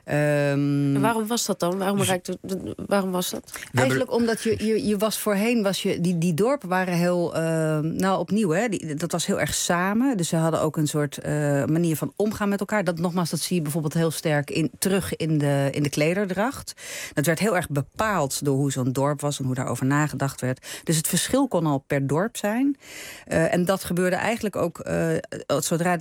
Um, en waarom was dat dan? Waarom, raakte, waarom was dat? Eigenlijk omdat je, je, je was voorheen, was je, die, die dorpen waren heel, uh, nou opnieuw, hè, die, dat was heel erg samen. Dus ze hadden ook een soort uh, manier van omgaan met elkaar. Dat nogmaals, dat zie je bijvoorbeeld heel sterk in, terug in de, in de klederdracht. Dat werd heel erg bepaald door hoe zo'n dorp was en hoe daarover nagedacht werd. Dus het verschil kon al per dorp zijn. Uh, en dat gebeurde eigenlijk ook uh, zodra dat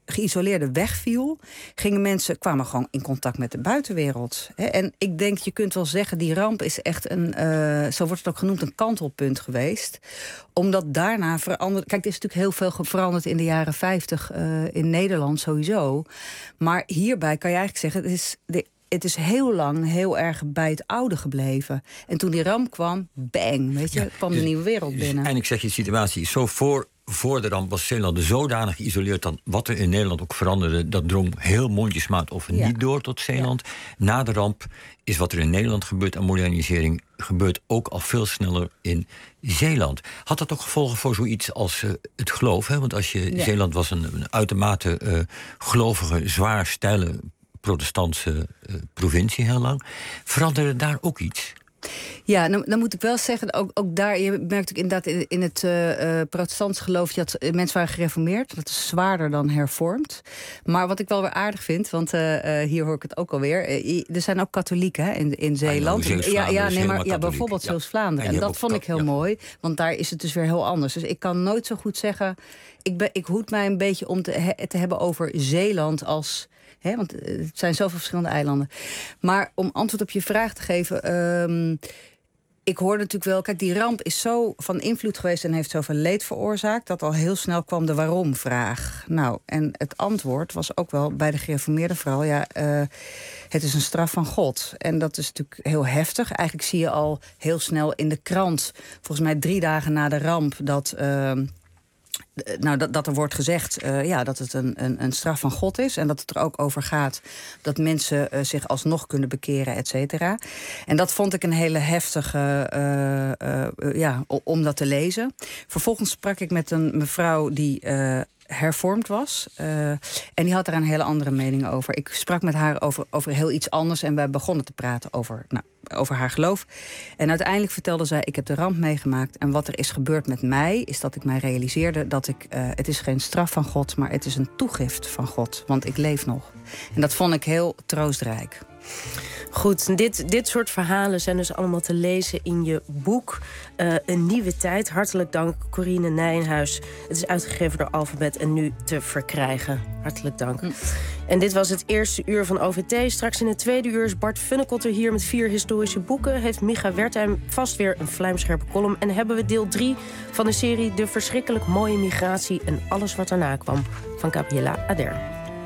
geïsoleerde wegviel, gingen mensen, kwamen gewoon in contact met de buitenwereld. Hè? En ik denk, je kunt wel zeggen, die ramp is echt een, uh, zo wordt het ook genoemd, een kantelpunt geweest. Omdat daarna veranderd. Kijk, er is natuurlijk heel veel veranderd in de jaren vijftig uh, in Nederland sowieso. Maar hierbij kan je eigenlijk zeggen, het is de Het is heel lang heel erg bij het oude gebleven. En toen die ramp kwam, bang, weet je, ja, kwam dus, de nieuwe wereld binnen. Dus eindelijk zeg je, de situatie is zo voor, voor de ramp was Zeeland zodanig geïsoleerd dat wat er in Nederland ook veranderde, dat drong heel mondjesmaat of ja. niet door tot Zeeland. Ja. Na de ramp is wat er in Nederland gebeurt aan modernisering gebeurt ook al veel sneller in Zeeland. Had dat ook gevolgen voor zoiets als uh, het geloof? Hè? Want als je ja. Zeeland was een, een uitermate uh, gelovige, zwaar, steile protestantse uh, provincie heel lang. Veranderde daar ook iets? Ja, dan, dan moet ik wel zeggen, ook, ook daar, je merkt ook inderdaad in, in het uh, protestants geloof, je had, mensen waren gereformeerd, dat is zwaarder dan hervormd. Maar wat ik wel weer aardig vind, want uh, uh, hier hoor ik het ook alweer, uh, er zijn ook katholieken hè, in, in Zeeland. Ja, ja, ja, nee, maar ja, bijvoorbeeld ja. Zeeuws-Vlaanderen. En, en dat vond ik heel ja. mooi, want daar is het dus weer heel anders. Dus ik kan nooit zo goed zeggen, ik, ben, ik hoed mij een beetje om te, he, te hebben over Zeeland als... He, want het zijn zoveel verschillende eilanden. Maar om antwoord op je vraag te geven... Um, ik hoorde natuurlijk wel... Kijk, die ramp is zo van invloed geweest en heeft zoveel leed veroorzaakt... dat al heel snel kwam de waarom-vraag. Nou, en het antwoord was ook wel bij de gereformeerden vooral... ja, uh, het is een straf van God. En dat is natuurlijk heel heftig. Eigenlijk zie je al heel snel in de krant... volgens mij drie dagen na de ramp... dat... Uh, Nou, dat, dat er wordt gezegd uh, ja, dat het een, een, een straf van God is... en dat het er ook over gaat dat mensen uh, zich alsnog kunnen bekeren, et cetera. En dat vond ik een hele heftige, uh, uh, ja, om dat te lezen. Vervolgens sprak ik met een mevrouw die... Uh, hervormd was. Uh, en die had daar een hele andere mening over. Ik sprak met haar over, over heel iets anders... en wij begonnen te praten over, nou, over haar geloof. En uiteindelijk vertelde zij... ik heb de ramp meegemaakt en wat er is gebeurd met mij... is dat ik mij realiseerde dat ik... Uh, het is geen straf van God, maar het is een toegift van God. Want ik leef nog. En dat vond ik heel troostrijk. Goed, dit, dit soort verhalen zijn dus allemaal te lezen in je boek. Uh, een nieuwe tijd. Hartelijk dank, Corine Nijenhuis. Het is uitgegeven door Alphabet en nu te verkrijgen. Hartelijk dank. Mm. En dit was het eerste uur van O V T. Straks in het tweede uur is Bart Funnekotter hier met vier historische boeken. Heeft Micha Wertheim vast weer een vlijmscherpe column. En hebben we deel drie van de serie De verschrikkelijk mooie migratie en alles wat daarna kwam van Gabriella Ader.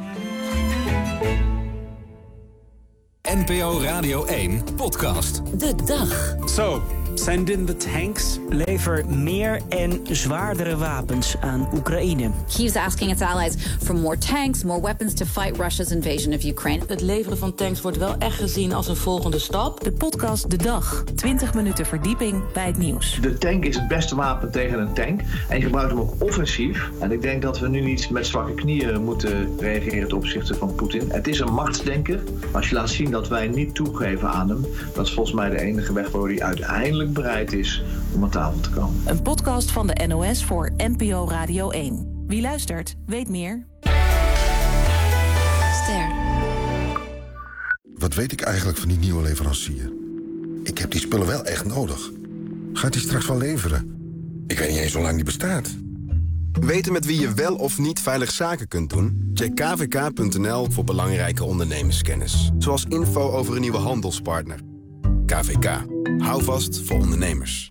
N P O Radio één podcast. De dag. So, send in the tanks. Lever meer en zwaardere wapens aan Oekraïne. Kyiv is asking its allies for more tanks, more weapons to fight Russia's invasion of Ukraine. Het leveren van tanks wordt wel echt gezien als een volgende stap. De podcast De Dag. twintig minuten verdieping bij het nieuws. De tank is het beste wapen tegen een tank. En je gebruikt hem ook offensief. En ik denk dat we nu niet met zwakke knieën moeten reageren ten opzichte van Poetin. Het is een machtsdenker. Als je laat zien dat wij niet toegeven aan hem, dat is volgens mij de enige weg waardoor hij uiteindelijk bereid is om aan tafel te komen. Een podcast van de N O S voor N P O Radio één. Wie luistert, weet meer. Ster. Wat weet ik eigenlijk van die nieuwe leverancier? Ik heb die spullen wel echt nodig. Gaat die straks wel leveren? Ik weet niet eens hoe lang die bestaat. Weten met wie je wel of niet veilig zaken kunt doen? Check k v k punt n l voor belangrijke ondernemerskennis. Zoals info over een nieuwe handelspartner. K V K. Hou vast voor ondernemers.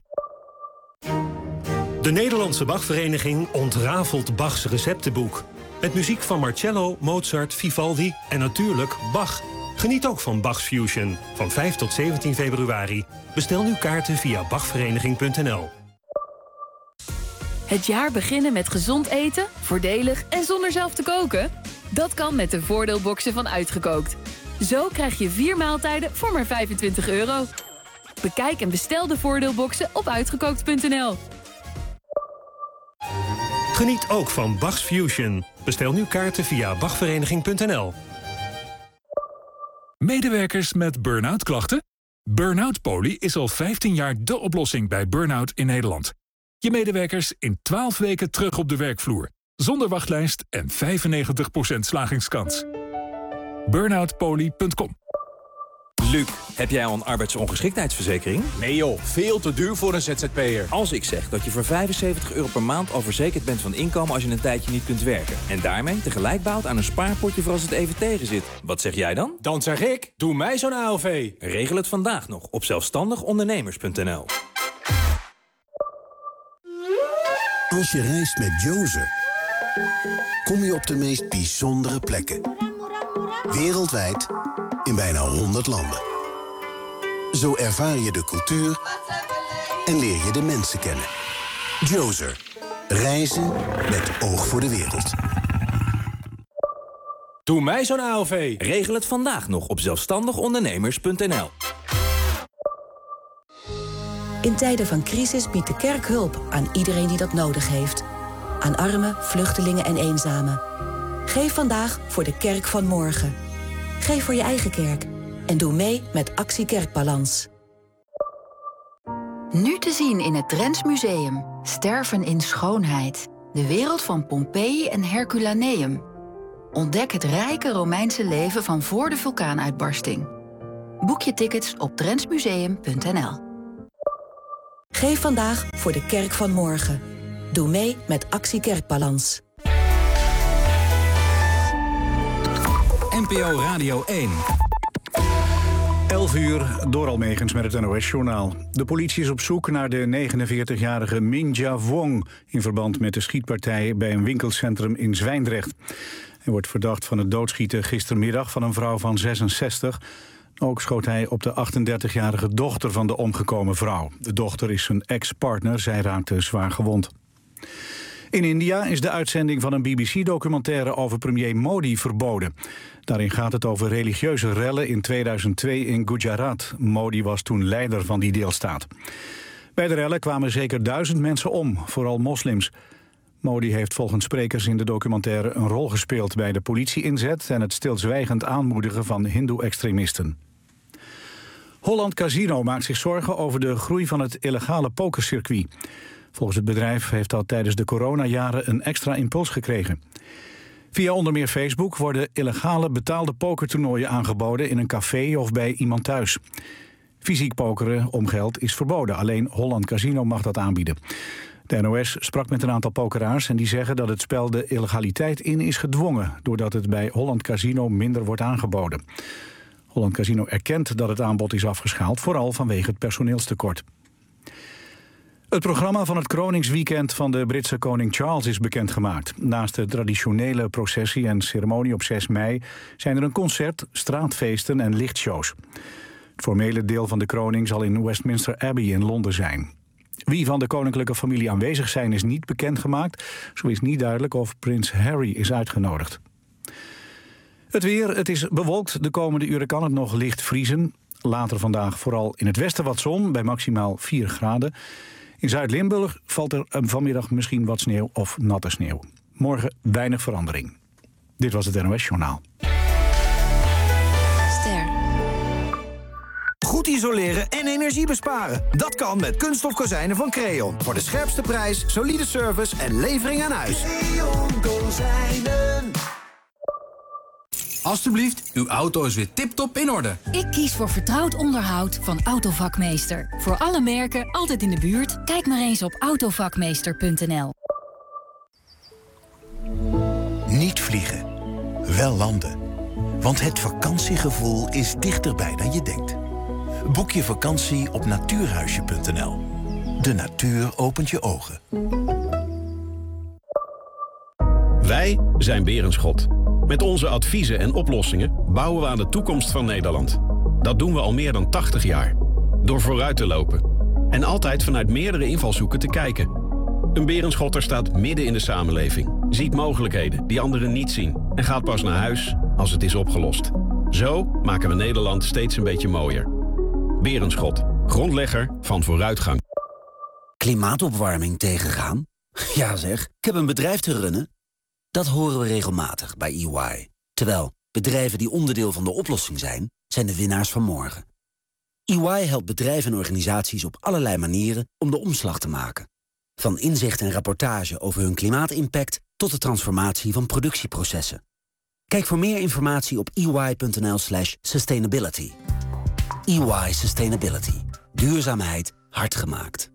De Nederlandse Bachvereniging ontrafelt Bachs receptenboek. Met muziek van Marcello, Mozart, Vivaldi en natuurlijk Bach. Geniet ook van Bach's Fusion van vijf tot zeventien februari. Bestel nu kaarten via bachvereniging punt n l. Het jaar beginnen met gezond eten, voordelig en zonder zelf te koken? Dat kan met de voordeelboxen van Uitgekookt. Zo krijg je vier maaltijden voor maar vijfentwintig euro. Bekijk en bestel de voordeelboxen op uitgekookt punt n l. Geniet ook van Bach's Fusion. Bestel nu kaarten via bachvereniging punt n l. Medewerkers met burn-out klachten? Burn-out Poly is al vijftien jaar de oplossing bij burn-out in Nederland. Je medewerkers in twaalf weken terug op de werkvloer. Zonder wachtlijst en vijfennegentig procent slagingskans. burn out poly punt com Luc, heb jij al een arbeidsongeschiktheidsverzekering? Nee joh, veel te duur voor een Z Z P'er. Als ik zeg dat je voor vijfenzeventig euro per maand al verzekerd bent van inkomen als je een tijdje niet kunt werken. En daarmee tegelijk bouwt aan een spaarpotje voor als het even tegen zit. Wat zeg jij dan? Dan zeg ik, doe mij zo'n A O V. Regel het vandaag nog op zelfstandig ondernemers punt n l. Als je reist met Joze, kom je op de meest bijzondere plekken. Wereldwijd, in bijna honderd landen. Zo ervaar je de cultuur en leer je de mensen kennen. Joze, reizen met oog voor de wereld. Doe mij zo'n A O V. Regel het vandaag nog op zelfstandig ondernemers punt n l. In tijden van crisis biedt de kerk hulp aan iedereen die dat nodig heeft. Aan armen, vluchtelingen en eenzamen. Geef vandaag voor de kerk van morgen. Geef voor je eigen kerk. En doe mee met Actie Kerkbalans. Nu te zien in het Drents Museum. Sterven in schoonheid. De wereld van Pompeii en Herculaneum. Ontdek het rijke Romeinse leven van voor de vulkaanuitbarsting. Boek je tickets op drentsmuseum punt n l. Geef vandaag voor de kerk van morgen. Doe mee met Actie Kerkbalans. N P O Radio één. elf uur, door Almegens met het N O S-journaal. De politie is op zoek naar de negenenveertigjarige Minja Wong... in verband met de schietpartij bij een winkelcentrum in Zwijndrecht. Hij wordt verdacht van het doodschieten gistermiddag van een vrouw van zesenzestig... Ook schoot hij op de achtendertigjarige dochter van de omgekomen vrouw. De dochter is zijn ex-partner, zij raakte zwaar gewond. In India is de uitzending van een B B C-documentaire over premier Modi verboden. Daarin gaat het over religieuze rellen in tweeduizend twee in Gujarat. Modi was toen leider van die deelstaat. Bij de rellen kwamen zeker duizend mensen om, vooral moslims. Modi heeft volgens sprekers in de documentaire een rol gespeeld bij de politie-inzet en het stilzwijgend aanmoedigen van hindoe-extremisten. Holland Casino maakt zich zorgen over de groei van het illegale pokercircuit. Volgens het bedrijf heeft dat tijdens de coronajaren een extra impuls gekregen. Via onder meer Facebook worden illegale betaalde pokertoernooien aangeboden in een café of bij iemand thuis. Fysiek pokeren om geld is verboden, alleen Holland Casino mag dat aanbieden. De N O S sprak met een aantal pokeraars en die zeggen dat het spel de illegaliteit in is gedwongen, doordat het bij Holland Casino minder wordt aangeboden. Holland Casino erkent dat het aanbod is afgeschaald, vooral vanwege het personeelstekort. Het programma van het kroningsweekend van de Britse koning Charles is bekendgemaakt. Naast de traditionele processie en ceremonie op zes mei zijn er een concert, straatfeesten en lichtshows. Het formele deel van de kroning zal in Westminster Abbey in Londen zijn. Wie van de koninklijke familie aanwezig zijn is niet bekendgemaakt. Zo is niet duidelijk of prins Harry is uitgenodigd. Het weer, het is bewolkt. De komende uren kan het nog licht vriezen. Later vandaag vooral in het westen wat zon, bij maximaal vier graden. In Zuid-Limburg valt er vanmiddag misschien wat sneeuw of natte sneeuw. Morgen weinig verandering. Dit was het N O S-journaal. Ster. Goed isoleren en energie besparen. Dat kan met kunststof kozijnen van Creon. Voor de scherpste prijs, solide service en levering aan huis. Creon Kozijnen. Alsjeblieft, uw auto is weer tip-top in orde. Ik kies voor vertrouwd onderhoud van Autovakmeester. Voor alle merken, altijd in de buurt. Kijk maar eens op autovakmeester punt n l. Niet vliegen, wel landen. Want het vakantiegevoel is dichterbij dan je denkt. Boek je vakantie op natuurhuisje punt n l. De natuur opent je ogen. Wij zijn Berenschot. Met onze adviezen en oplossingen bouwen we aan de toekomst van Nederland. Dat doen we al meer dan tachtig jaar. Door vooruit te lopen. En altijd vanuit meerdere invalshoeken te kijken. Een Berenschotter staat midden in de samenleving. Ziet mogelijkheden die anderen niet zien. En gaat pas naar huis als het is opgelost. Zo maken we Nederland steeds een beetje mooier. Berenschot. Grondlegger van vooruitgang. Klimaatopwarming tegengaan? Ja zeg, ik heb een bedrijf te runnen. Dat horen we regelmatig bij E Y. Terwijl bedrijven die onderdeel van de oplossing zijn, zijn de winnaars van morgen. E Y helpt bedrijven en organisaties op allerlei manieren om de omslag te maken. Van inzicht en rapportage over hun klimaatimpact tot de transformatie van productieprocessen. Kijk voor meer informatie op e y punt n l slash sustainability. E Y Sustainability. Duurzaamheid hard gemaakt.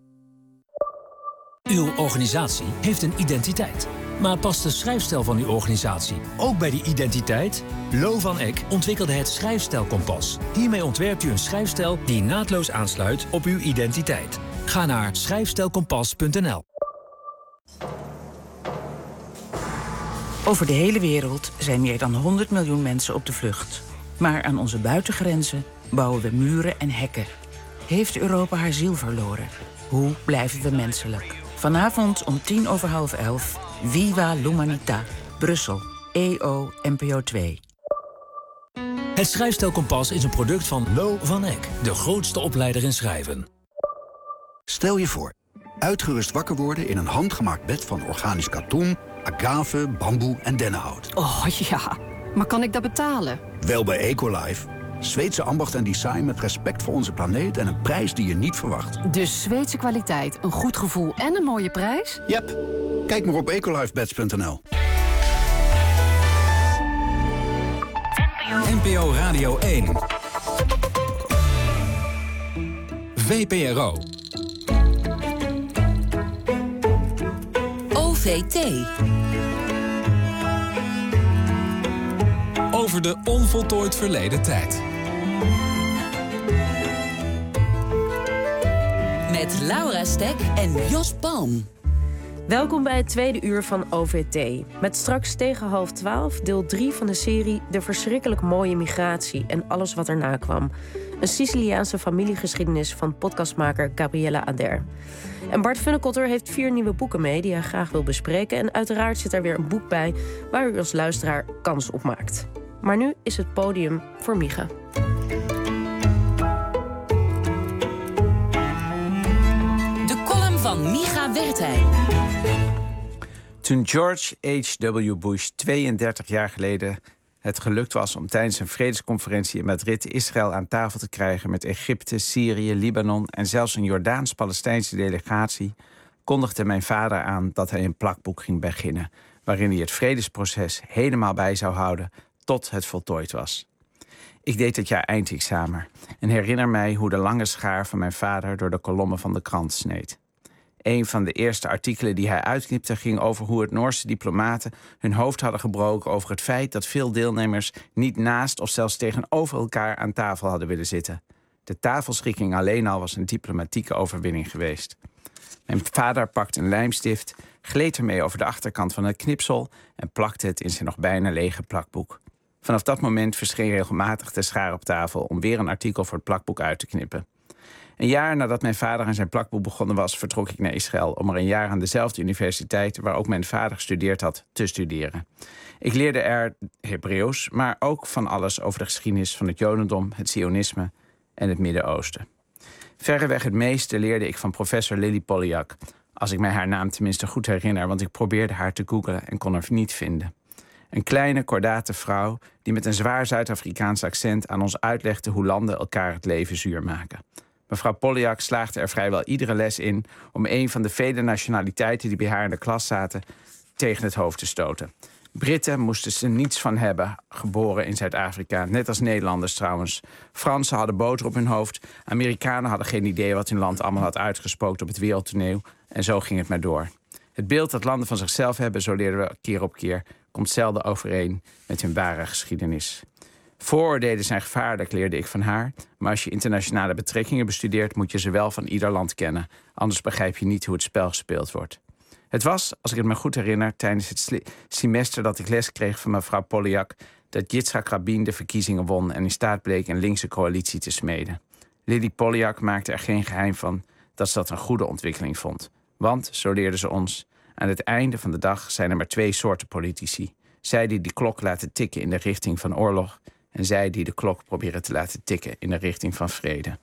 Uw organisatie heeft een identiteit. Maar past de schrijfstijl van uw organisatie ook bij die identiteit? Lo van Eck ontwikkelde het Schrijfstijlkompas. Hiermee ontwerpt u een schrijfstijl die naadloos aansluit op uw identiteit. Ga naar schrijfstijlkompas punt n l. Over de hele wereld zijn meer dan honderd miljoen mensen op de vlucht. Maar aan onze buitengrenzen bouwen we muren en hekken. Heeft Europa haar ziel verloren? Hoe blijven we menselijk? Vanavond om tien over half elf. Viva l'Umanità. Brussel. E O N P O twee. Het Schrijfstijlkompas is een product van Lo van Eck, de grootste opleider in schrijven. Stel je voor, uitgerust wakker worden in een handgemaakt bed van organisch katoen, agave, bamboe en dennenhout. Oh ja, maar kan ik dat betalen? Wel bij Ecolife. Zweedse ambacht en design met respect voor onze planeet en een prijs die je niet verwacht. Dus Zweedse kwaliteit, een goed gevoel en een mooie prijs? Yep. Kijk maar op ecolifebeds punt n l. N P O Radio één. V P R O. O V T. Over de onvoltooid verleden tijd. Met Laura Stek en Jos Palm. Welkom bij het tweede uur van O V T. Met straks tegen half twaalf deel drie van de serie De verschrikkelijk mooie migratie en alles wat erna kwam. Een Siciliaanse familiegeschiedenis van podcastmaker Gabriella Ader. En Bart Funnekotter heeft vier nieuwe boeken mee die hij graag wil bespreken. En uiteraard zit er weer een boek bij waar u als luisteraar kans op maakt. Maar nu is het podium voor Micha. De column van Micha Wertheim. Toen George H W Bush tweeëndertig jaar geleden het gelukt was om tijdens een vredesconferentie in Madrid Israël aan tafel te krijgen met Egypte, Syrië, Libanon en zelfs een Jordaans-Palestijnse delegatie, kondigde mijn vader aan dat hij een plakboek ging beginnen, waarin hij het vredesproces helemaal bij zou houden tot het voltooid was. Ik deed het jaar eindexamen en herinner mij hoe de lange schaar van mijn vader door de kolommen van de krant sneed. Een van de eerste artikelen die hij uitknipte ging over hoe het Noorse diplomaten hun hoofd hadden gebroken over het feit dat veel deelnemers niet naast of zelfs tegenover elkaar aan tafel hadden willen zitten. De tafelschikking alleen al was een diplomatieke overwinning geweest. Mijn vader pakte een lijmstift, gleed ermee over de achterkant van het knipsel en plakte het in zijn nog bijna lege plakboek. Vanaf dat moment verscheen regelmatig de schaar op tafel om weer een artikel voor het plakboek uit te knippen. Een jaar nadat mijn vader aan zijn plakboek begonnen was, vertrok ik naar Israël om er een jaar aan dezelfde universiteit waar ook mijn vader gestudeerd had, te studeren. Ik leerde er Hebreeuws, maar ook van alles over de geschiedenis van het Jodendom, het Zionisme en het Midden-Oosten. Verreweg het meeste leerde ik van professor Lily Pollyak, als ik mij haar naam tenminste goed herinner, want ik probeerde haar te googlen en kon haar niet vinden. Een kleine, kordate vrouw die met een zwaar Zuid-Afrikaans accent aan ons uitlegde hoe landen elkaar het leven zuur maken. Mevrouw Pollyak slaagde er vrijwel iedere les in om een van de vele nationaliteiten die bij haar in de klas zaten tegen het hoofd te stoten. Britten moesten ze niets van hebben, geboren in Zuid-Afrika, net als Nederlanders trouwens. Fransen hadden boter op hun hoofd, Amerikanen hadden geen idee wat hun land allemaal had uitgespookt op het wereldtoneel en zo ging het maar door. Het beeld dat landen van zichzelf hebben, zo leerden we keer op keer, komt zelden overeen met hun ware geschiedenis. Vooroordelen zijn gevaarlijk, leerde ik van haar. Maar als je internationale betrekkingen bestudeert, moet je ze wel van ieder land kennen. Anders begrijp je niet hoe het spel gespeeld wordt. Het was, als ik het me goed herinner, tijdens het semester dat ik les kreeg van mevrouw Pollyak, dat Yitzhak Rabin de verkiezingen won en in staat bleek een linkse coalitie te smeden. Lily Pollyak maakte er geen geheim van dat ze dat een goede ontwikkeling vond. Want, zo leerde ze ons, aan het einde van de dag zijn er maar twee soorten politici. Zij die de klok laten tikken in de richting van oorlog en zij die de klok proberen te laten tikken in de richting van vrede.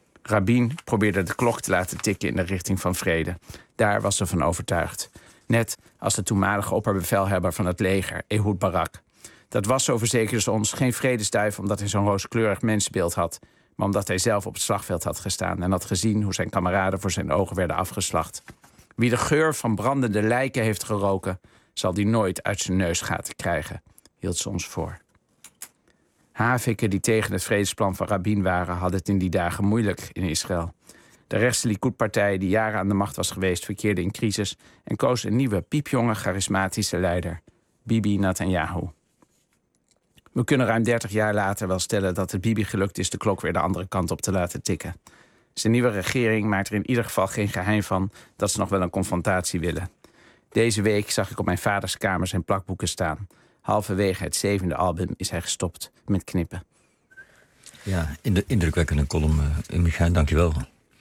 Rabin probeerde de klok te laten tikken in de richting van vrede. Daar was ze van overtuigd. Net als de toenmalige opperbevelhebber van het leger, Ehud Barak. Dat was, zo verzekerde ze ons, geen vredesduif omdat hij zo'n rooskleurig mensbeeld had, maar omdat hij zelf op het slagveld had gestaan en had gezien hoe zijn kameraden voor zijn ogen werden afgeslacht. Wie de geur van brandende lijken heeft geroken, zal die nooit uit zijn neusgaten krijgen, hield ze ons voor. Haviken die tegen het vredesplan van Rabin waren, hadden het in die dagen moeilijk in Israël. De rechtse Likud-partij, die jaren aan de macht was geweest, verkeerde in crisis en koos een nieuwe, piepjonge, charismatische leider, Bibi Netanyahu. We kunnen ruim dertig jaar later wel stellen dat het Bibi gelukt is de klok weer de andere kant op te laten tikken. Zijn nieuwe regering maakt er in ieder geval geen geheim van dat ze nog wel een confrontatie willen. Deze week zag ik op mijn vaders kamer zijn plakboeken staan. Halverwege het zevende album is hij gestopt met knippen. Ja, in de indrukwekkende column, uh, Micha, dank je wel.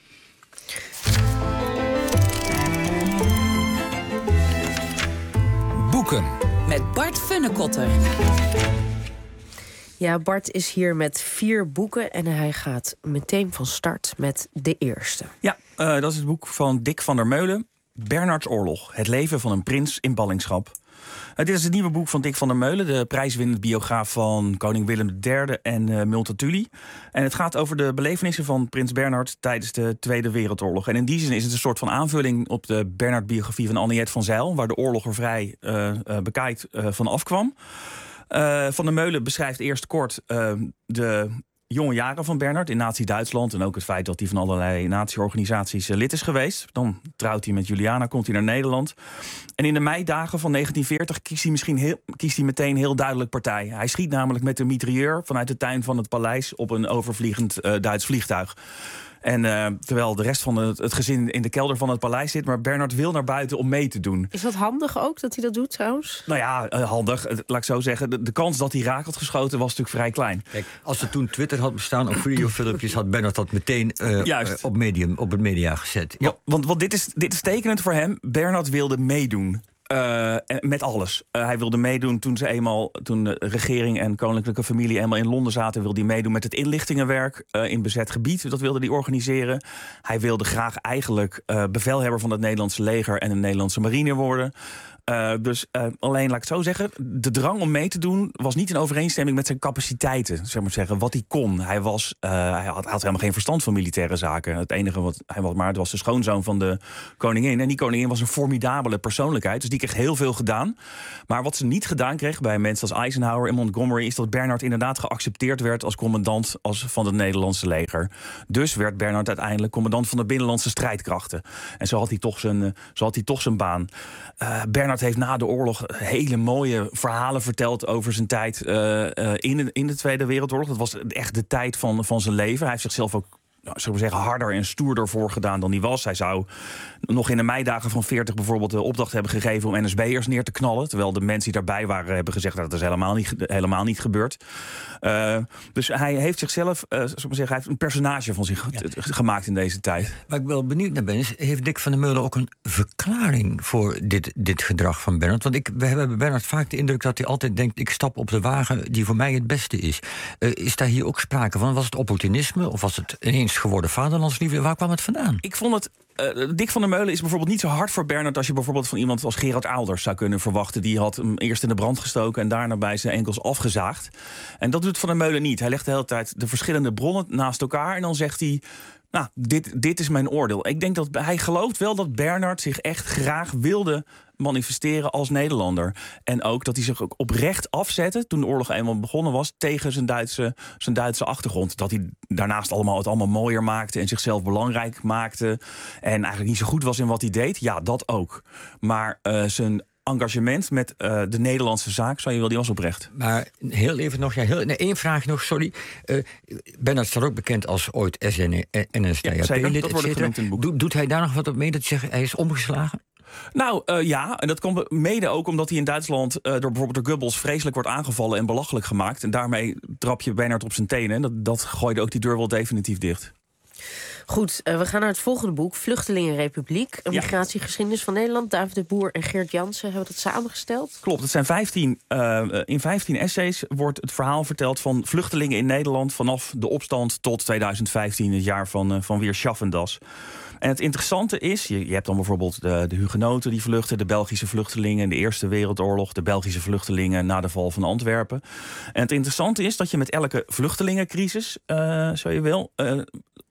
Boeken. Met Bart Funnekotter. Ja, Bart is hier met vier boeken en hij gaat meteen van start met de eerste. Ja, uh, dat is het boek van Dick van der Meulen. Bernhards Oorlog. Het leven van een prins in ballingschap. Uh, dit is het nieuwe boek van Dick van der Meulen, de prijswinnende biograaf van koning Willem de derde en uh, Multatuli. En het gaat over de belevenissen van prins Bernhard tijdens de Tweede Wereldoorlog. En in die zin is het een soort van aanvulling op de Bernhard-biografie van Anniette van Zijl, waar de oorlog er vrij uh, uh, bekaaid uh, van afkwam. Uh, van der Meulen beschrijft eerst kort uh, de jonge jaren van Bernhard in Nazi-Duitsland en ook het feit dat hij van allerlei nazi-organisaties uh, lid is geweest. Dan trouwt hij met Juliana, komt hij naar Nederland. En in de meidagen van negentien veertig kiest hij, misschien heel, kiest hij meteen heel duidelijk partij. Hij schiet namelijk met een mitrailleur vanuit de tuin van het paleis op een overvliegend uh, Duits vliegtuig. En uh, terwijl de rest van het, het gezin in de kelder van het paleis zit, maar Bernhard wil naar buiten om mee te doen. Is dat handig ook, dat hij dat doet trouwens? Nou ja, uh, handig. Uh, laat ik zo zeggen. De, de kans dat hij raak had geschoten was natuurlijk vrij klein. Kijk, als er toen Twitter had bestaan of videofilmpjes, had Bernhard dat meteen uh, uh, op, medium, op het media gezet. Ja. Want, want dit, is, dit is tekenend voor hem. Bernhard wilde meedoen. Uh, met alles. Uh, hij wilde meedoen toen ze eenmaal, toen de regering en koninklijke familie eenmaal in Londen zaten, wilde hij meedoen met het inlichtingenwerk uh, in bezet gebied. Dat wilde hij organiseren. Hij wilde graag eigenlijk uh, bevelhebber van het Nederlandse leger en de Nederlandse marine worden. Uh, dus uh, alleen, laat ik het zo zeggen, de drang om mee te doen was niet in overeenstemming met zijn capaciteiten. Zeg maar zeggen, wat hij kon. Hij, was, uh, hij had, had helemaal geen verstand van militaire zaken. Het enige wat hij was, maar het was de schoonzoon van de koningin. En die koningin was een formidabele persoonlijkheid. Dus die kreeg heel veel gedaan. Maar wat ze niet gedaan kreeg bij mensen als Eisenhower en Montgomery, is dat Bernhard inderdaad geaccepteerd werd als commandant als van het Nederlandse leger. Dus werd Bernhard uiteindelijk commandant van de binnenlandse strijdkrachten. En zo had hij toch zijn, uh, zo had hij toch zijn baan. Uh, Bernhard heeft na de oorlog hele mooie verhalen verteld over zijn tijd uh, uh, in, de, in de Tweede Wereldoorlog. Dat was echt de tijd van, van zijn leven. Hij heeft zichzelf ook, nou, zullen we zeggen, harder en stoerder voorgedaan dan hij was. Hij zou nog in de meidagen van veertig bijvoorbeeld de opdracht hebben gegeven om N S B'ers neer te knallen. Terwijl de mensen die daarbij waren hebben gezegd dat dat is helemaal niet, helemaal niet gebeurd. Uh, dus hij heeft zichzelf, uh, zullen we zeggen, hij heeft een personage van zich ja. gemaakt in deze tijd. Waar ik wel benieuwd naar ben, is, heeft Dick van der Meulen ook een verklaring voor dit, dit gedrag van Bernhard? Want ik, we hebben bij Bernhard vaak de indruk dat hij altijd denkt, ik stap op de wagen die voor mij het beste is. Uh, is daar hier ook sprake van? Was het opportunisme of was het ineens geworden vaderlandsliefde? Waar kwam het vandaan? Ik vond het Uh, Dick van der Meulen is bijvoorbeeld niet zo hard voor Bernhard als je bijvoorbeeld van iemand als Gerard Aalders zou kunnen verwachten. Die had hem eerst in de brand gestoken en daarna bij zijn enkels afgezaagd. En dat doet Van der Meulen niet. Hij legt de hele tijd de verschillende bronnen naast elkaar en dan zegt hij, nou, dit, dit is mijn oordeel. Ik denk dat hij gelooft wel dat Bernhard zich echt graag wilde manifesteren als Nederlander. En ook dat hij zich ook oprecht afzette toen de oorlog eenmaal begonnen was tegen zijn Duitse, zijn Duitse achtergrond. Dat hij daarnaast allemaal het allemaal mooier maakte en zichzelf belangrijk maakte en eigenlijk niet zo goed was in wat hij deed. Ja, dat ook. Maar uh, zijn engagement met uh, de Nederlandse zaak, zou je wel, die was oprecht. Maar heel even nog, ja, heel, nee, één vraag nog, sorry. Uh, Bernhard staat ook bekend als ooit S N S D A P-lid, et cetera. Doet, doet hij daar nog wat op mee dat hij zegt, hij is omgeslagen? Nou, uh, ja, en dat komt mede ook omdat hij in Duitsland uh, door bijvoorbeeld door Goebbels vreselijk wordt aangevallen en belachelijk gemaakt. En daarmee trap je Bernhard op zijn tenen. En dat, dat gooide ook die deur wel definitief dicht. Goed, uh, we gaan naar het volgende boek, Vluchtelingenrepubliek. Een ja. migratiegeschiedenis van Nederland. David de Boer en Geert Jansen hebben dat samengesteld. Klopt, het zijn vijftien, uh, in vijftien essays wordt het verhaal verteld van vluchtelingen in Nederland vanaf de opstand tot tweeduizend vijftien, het jaar van, uh, van Weer Schaffendas. En het interessante is, je, je hebt dan bijvoorbeeld de, de Hugenoten die vluchten, de Belgische vluchtelingen in de Eerste Wereldoorlog, de Belgische vluchtelingen na de val van Antwerpen. En het interessante is dat je met elke vluchtelingencrisis, uh, zo je wil, uh,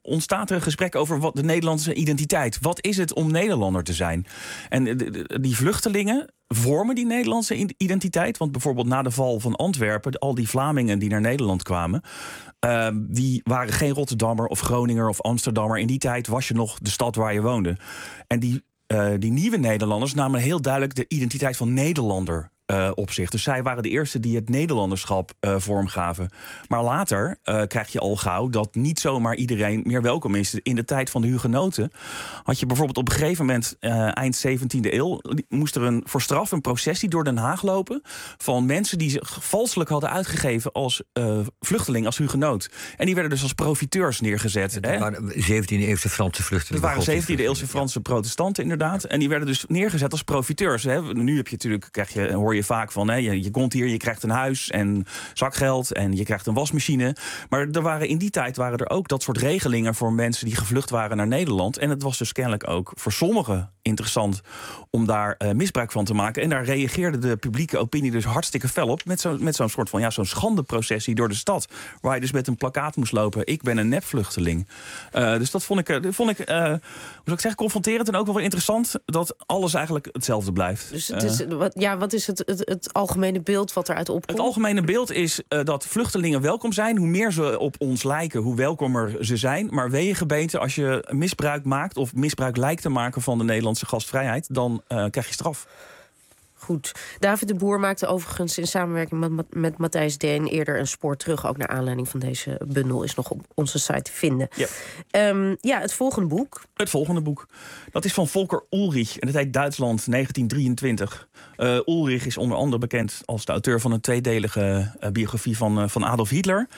ontstaat er een gesprek over wat de Nederlandse identiteit. Wat is het om Nederlander te zijn? En de, de, die vluchtelingen vormen die Nederlandse identiteit. Want bijvoorbeeld na de val van Antwerpen, al die Vlamingen die naar Nederland kwamen, Uh, die waren geen Rotterdammer of Groninger of Amsterdammer. In die tijd was je nog de stad waar je woonde. En die, uh, die nieuwe Nederlanders namen heel duidelijk de identiteit van Nederlander Uh, op zich. Dus zij waren de eerste die het Nederlanderschap uh, vormgaven. Maar later uh, krijg je al gauw dat niet zomaar iedereen meer welkom is. In de tijd van de hugenoten had je bijvoorbeeld op een gegeven moment uh, eind zeventiende eeuw moest er een voor straf een processie door Den Haag lopen van mensen die zich valselijk hadden uitgegeven als uh, vluchteling, als hugenoot. En die werden dus als profiteurs neergezet. Dat waren zeventiende-eeuwse Franse vluchtelingen. Dat waren zeventiende-eeuwse Franse protestanten inderdaad. En die werden dus neergezet als profiteurs. Hè. Nu heb je natuurlijk, krijg je, hoor je vaak van, hè, je, je komt hier, je krijgt een huis en zakgeld en je krijgt een wasmachine. Maar er waren, in die tijd waren er ook dat soort regelingen voor mensen die gevlucht waren naar Nederland. En het was dus kennelijk ook voor sommigen interessant om daar uh, misbruik van te maken. En daar reageerde de publieke opinie dus hartstikke fel op met, zo, met zo'n soort van, ja, zo'n schandeprocessie door de stad. Waar je dus met een plakkaat moest lopen, ik ben een nepvluchteling. Uh, dus dat vond ik, uh, vond ik uh, hoe zou ik zeggen, confronterend en ook wel weer interessant dat alles eigenlijk hetzelfde blijft. Dus het is, wat, ja, wat is het, het, het algemene beeld wat eruit opkomt? Het algemene beeld is uh, dat vluchtelingen welkom zijn. Hoe meer ze op ons lijken, hoe welkomer ze zijn. Maar wee je gebeente, als je misbruik maakt of misbruik lijkt te maken van de Nederlandse gastvrijheid, dan uh, krijg je straf. Goed. David de Boer maakte overigens in samenwerking met, met Matthijs Deen eerder een spoor terug. Ook naar aanleiding van deze bundel is nog op onze site te vinden. Ja, um, ja het volgende boek. Het volgende boek. Dat is van Volker Ullrich. En het heet Duitsland negentien drieëntwintig. Uh, Ullrich is onder andere bekend als de auteur van een tweedelige uh, biografie van, uh, van Adolf Hitler.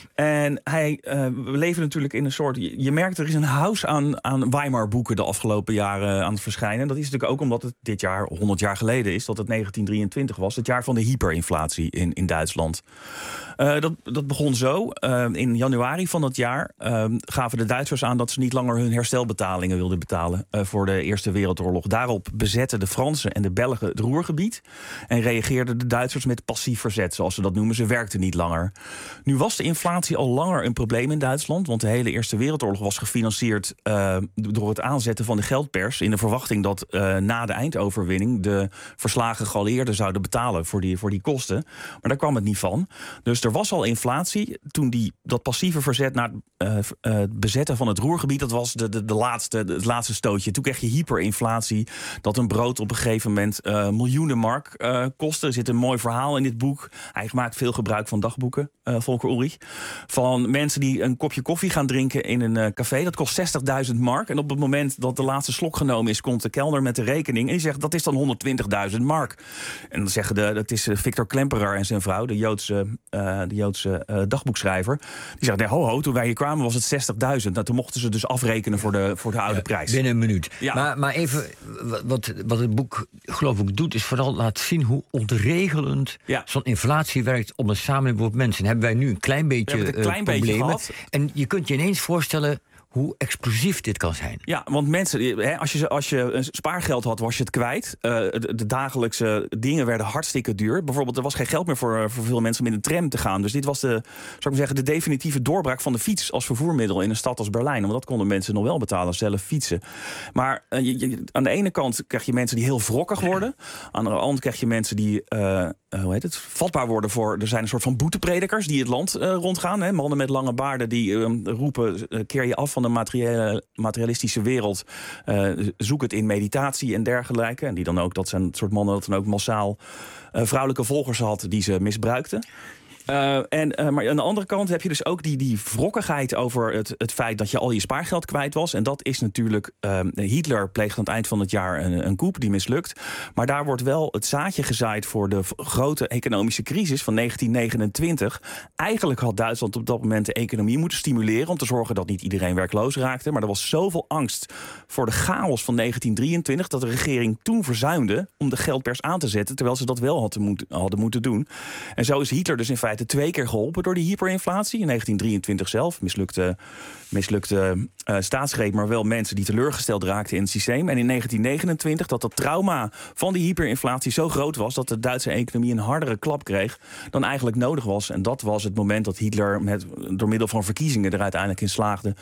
En hij, uh, we leven natuurlijk in een soort, je, je merkt er is een house aan, aan Weimar-boeken de afgelopen jaren aan het verschijnen. Dat is natuurlijk ook omdat het dit jaar honderd jaar geleden is, dat het negentien drieëntwintig was, het jaar van de hyperinflatie in, in Duitsland. Uh, dat, dat begon zo. Uh, in januari van dat jaar uh, gaven de Duitsers aan dat ze niet langer hun herstelbetalingen wilden betalen uh, voor de Eerste Wereldoorlog. Daarop bezetten de Fransen en de Belgen het Roergebied en reageerden de Duitsers met passief verzet, zoals ze dat noemen. Ze werkten niet langer. Nu was de inflatie al langer een probleem in Duitsland, want de hele Eerste Wereldoorlog was gefinancierd uh, door het aanzetten van de geldpers in de verwachting dat uh, na de eindoverwinning de verslagen geallieerden zouden betalen voor die, voor die kosten. Maar daar kwam het niet van. Dus er was al inflatie. Toen die, dat passieve verzet naar uh, uh, het bezetten van het Roergebied, dat was de, de, de laatste, de, het laatste stootje. Toen kreeg je hyperinflatie, dat een brood op een gegeven moment uh, miljoenen mark uh, kostte. Er zit een mooi verhaal in dit boek. Hij maakt veel gebruik van dagboeken, uh, Volker Ullrich. Van mensen die een kopje koffie gaan drinken in een uh, café. Dat kost zestigduizend mark. En op het moment dat de laatste slok genomen is, komt de kelner met de rekening. En die zegt, dat is dan honderdtwintigduizend mark. En dan zeggen de, dat is Victor Klemperer en zijn vrouw, de Joodse, uh, de Joodse uh, dagboekschrijver. Die zegt, nee, ho, ho, toen wij hier kwamen was het zestigduizend. Nou, toen mochten ze dus afrekenen voor de, voor de oude ja, prijs. Binnen een minuut. Ja. Maar, maar even, wat, wat het boek geloof ik doet, is vooral laten zien hoe ontregelend ja. zo'n inflatie werkt op een samenleving voor mensen. Hebben wij nu een klein beetje, een klein uh, beetje problemen. Gehad. En je kunt je ineens voorstellen hoe explosief dit kan zijn. Ja, want mensen, hè, als je, als je spaargeld had, was je het kwijt. Uh, de, de dagelijkse dingen werden hartstikke duur. Bijvoorbeeld, er was geen geld meer voor, voor veel mensen om in de tram te gaan. Dus dit was de, zou ik maar zeggen, de definitieve doorbraak van de fiets als vervoermiddel in een stad als Berlijn. Want dat konden mensen nog wel betalen, zelf fietsen. Maar uh, je, je, aan de ene kant krijg je mensen die heel wrokkig worden. Aan de andere kant krijg je mensen die uh, uh, hoe heet het, vatbaar worden voor. Er zijn een soort van boetepredikers die het land uh, rondgaan. Hè, mannen met lange baarden die uh, roepen, uh, keer je af van de materiële, materialistische wereld. Uh, zoek het in meditatie en dergelijke. En die dan ook, dat zijn het soort mannen dat dan ook massaal uh, vrouwelijke volgers had die ze misbruikten. Uh, en, uh, maar aan de andere kant heb je dus ook die, die wrokkigheid over het, het feit dat je al je spaargeld kwijt was. En dat is natuurlijk, uh, Hitler pleegt aan het eind van het jaar een, een coup die mislukt. Maar daar wordt wel het zaadje gezaaid voor de v- grote economische crisis van negentien negenentwintig. Eigenlijk had Duitsland op dat moment de economie moeten stimuleren om te zorgen dat niet iedereen werkloos raakte. Maar er was zoveel angst voor de chaos van negentien drieëntwintig dat de regering toen verzuimde om de geldpers aan te zetten, terwijl ze dat wel hadden moeten, hadden moeten doen. En zo is Hitler dus in feite twee keer geholpen door die hyperinflatie. In negentien drieëntwintig zelf mislukte, mislukte uh, staatsgreep, maar wel mensen die teleurgesteld raakten in het systeem. En in negentien negenentwintig dat het trauma van die hyperinflatie zo groot was dat de Duitse economie een hardere klap kreeg dan eigenlijk nodig was. En dat was het moment dat Hitler met, door middel van verkiezingen er uiteindelijk in slaagde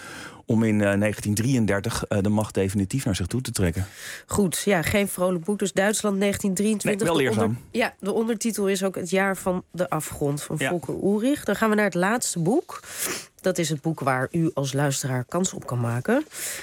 om in uh, negentien drieëndertig uh, de macht definitief naar zich toe te trekken. Goed, ja, geen vrolijk boek. Dus Duitsland negentien drieëntwintig. Nee, wel leerzaam. Onder, ja, de ondertitel is ook Het jaar van de afgrond van ja. Volker Ullrich. Dan gaan we naar het laatste boek. Dat is het boek waar u als luisteraar kans op kan maken.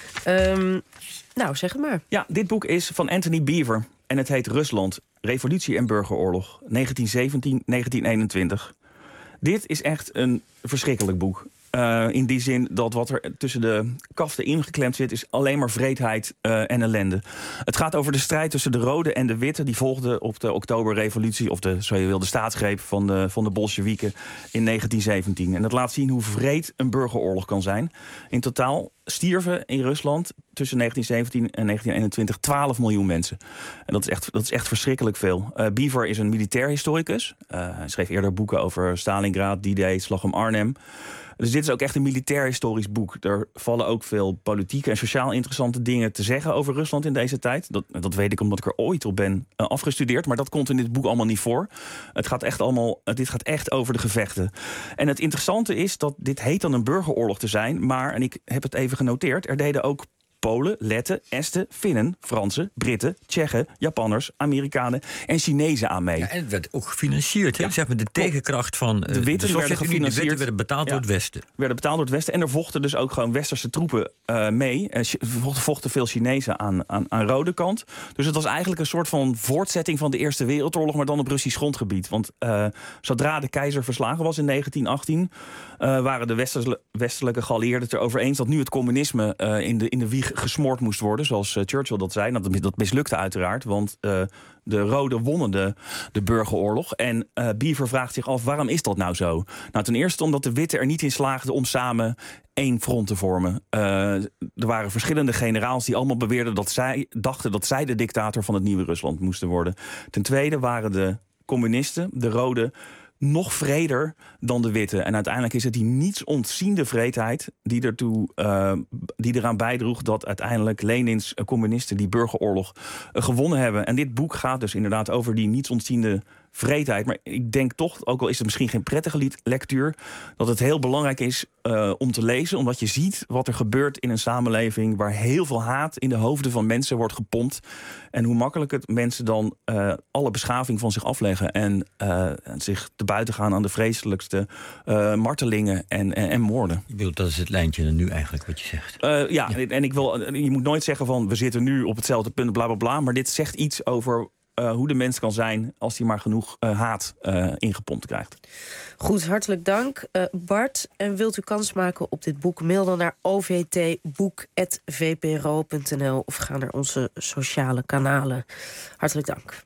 Um, nou, zeg het maar. Ja, dit boek is van Anthony Beevor. En het heet Rusland, Revolutie en Burgeroorlog, negentien zeventien tot negentien eenentwintig. Dit is echt een verschrikkelijk boek. Uh, in die zin dat wat er tussen de kaften ingeklemd zit, is alleen maar vreedheid uh, en ellende. Het gaat over de strijd tussen de rode en de witte die volgde op de Oktoberrevolutie, of de, zo je wil, de staatsgreep van de, van de Bolsjewieken in negentien zeventien. En dat laat zien hoe wreed een burgeroorlog kan zijn. In totaal stierven in Rusland tussen negentien zeventien en negentien eenentwintig twaalf miljoen mensen. En dat is echt, dat is echt verschrikkelijk veel. Uh, Beevor is een militair historicus. Uh, hij schreef eerder boeken over Stalingrad, D-Day, Slag om Arnhem. Dus dit is ook echt een militair-historisch boek. Er vallen ook veel politieke en sociaal interessante dingen te zeggen over Rusland in deze tijd. Dat, dat weet ik omdat ik er ooit op ben uh, afgestudeerd. Maar dat komt in dit boek allemaal niet voor. Het gaat echt allemaal, uh, dit gaat echt over de gevechten. En het interessante is dat dit heet dan een burgeroorlog te zijn. Maar, en ik heb het even genoteerd, er deden ook Polen, Letten, Esten, Finnen, Fransen, Britten, Tsjechen, Japanners, Amerikanen en Chinezen aan mee. Ja, en het werd ook gefinancierd. Ja, zeg maar de tegenkracht van uh, de Witten de werden gefinancierd. De Witten werden betaald ja, door het Westen. Werden betaald door het Westen. En er vochten dus ook gewoon westerse troepen uh, mee. Er vochten, vochten veel Chinezen aan, aan, aan rode kant. Dus het was eigenlijk een soort van voortzetting van de Eerste Wereldoorlog, maar dan op Russisch grondgebied. Want uh, zodra de keizer verslagen was in negentien achttien... Uh, waren de westers, westelijke geallieerden het erover eens dat nu het communisme uh, in, de, in de wieg gesmoord moest worden, zoals uh, Churchill dat zei. Nou, dat, dat mislukte uiteraard, want uh, de Roden wonnen de, de burgeroorlog. En uh, Beevor vraagt zich af, waarom is dat nou zo? Nou, ten eerste omdat de Witten er niet in slaagden om samen één front te vormen. Uh, er waren verschillende generaals die allemaal beweerden dat zij dachten dat zij de dictator van het nieuwe Rusland moesten worden. Ten tweede waren de communisten, de Roden, nog vreder dan de witte. En uiteindelijk is het die niets ontziende vreedheid die, ertoe, uh, die eraan bijdroeg dat uiteindelijk Lenins uh, communisten die burgeroorlog uh, gewonnen hebben. En dit boek gaat dus inderdaad over die niets ontziende vreedheid. Maar ik denk toch, ook al is het misschien geen prettige lectuur, dat het heel belangrijk is uh, om te lezen, omdat je ziet wat er gebeurt in een samenleving waar heel veel haat in de hoofden van mensen wordt gepompt. En hoe makkelijk het mensen dan uh, alle beschaving van zich afleggen en uh, zich te buiten gaan aan de vreselijkste uh, martelingen en, en, en moorden. Je bedoelt, dat is het lijntje nu eigenlijk wat je zegt. Uh, ja, ja, en ik wil, je moet nooit zeggen van we zitten nu op hetzelfde punt, bla bla bla. Maar dit zegt iets over Uh, hoe de mens kan zijn als hij maar genoeg uh, haat uh, ingepompt krijgt. Goed, hartelijk dank uh, Bart. En wilt u kans maken op dit boek? Mail dan naar o v t boek at v p r o punt n l of ga naar onze sociale kanalen. Hartelijk dank.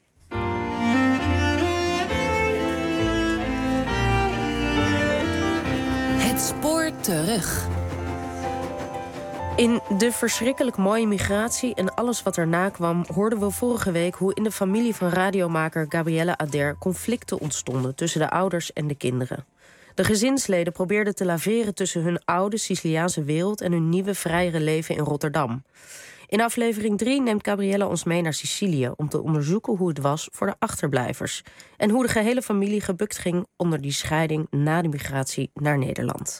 Het spoor terug. In De verschrikkelijk mooie migratie en alles wat erna kwam hoorden we vorige week hoe in de familie van radiomaker Gabrielle Ader conflicten ontstonden tussen de ouders en de kinderen. De gezinsleden probeerden te laveren tussen hun oude Siciliaanse wereld en hun nieuwe, vrijere leven in Rotterdam. In aflevering drie neemt Gabrielle ons mee naar Sicilië om te onderzoeken hoe het was voor de achterblijvers en hoe de gehele familie gebukt ging onder die scheiding na de migratie naar Nederland.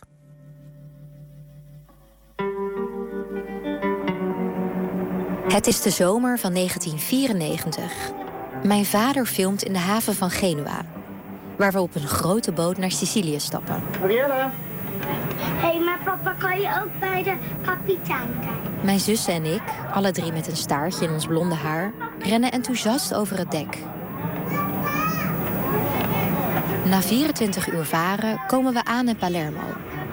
Het is de zomer van negentien vierennegentig. Mijn vader filmt in de haven van Genua, waar we op een grote boot naar Sicilië stappen. Gabriella? Hé, hey, maar papa, kan je ook bij de kapitein kijken? Mijn zussen en ik, alle drie met een staartje in ons blonde haar, rennen enthousiast over het dek. Na vierentwintig uur varen komen we aan in Palermo.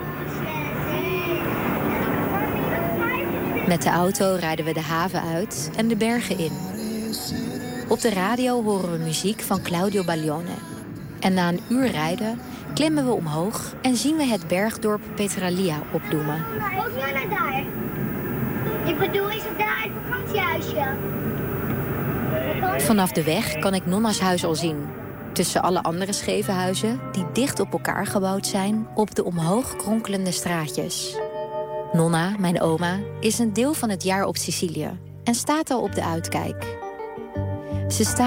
Met de auto rijden we de haven uit en de bergen in. Op de radio horen we muziek van Claudio Baglione. En na een uur rijden klimmen we omhoog en zien we het bergdorp Petralia opdoemen. Ook nou naar daar. Ik bedoel, is het daar het vakantiehuisje? Vanaf de weg kan ik Nonna's huis al zien. Tussen alle andere scheve huizen die dicht op elkaar gebouwd zijn op de omhoog kronkelende straatjes. Nonna, mijn oma, is een deel van het jaar op Sicilië en staat al op de uitkijk. Ze staat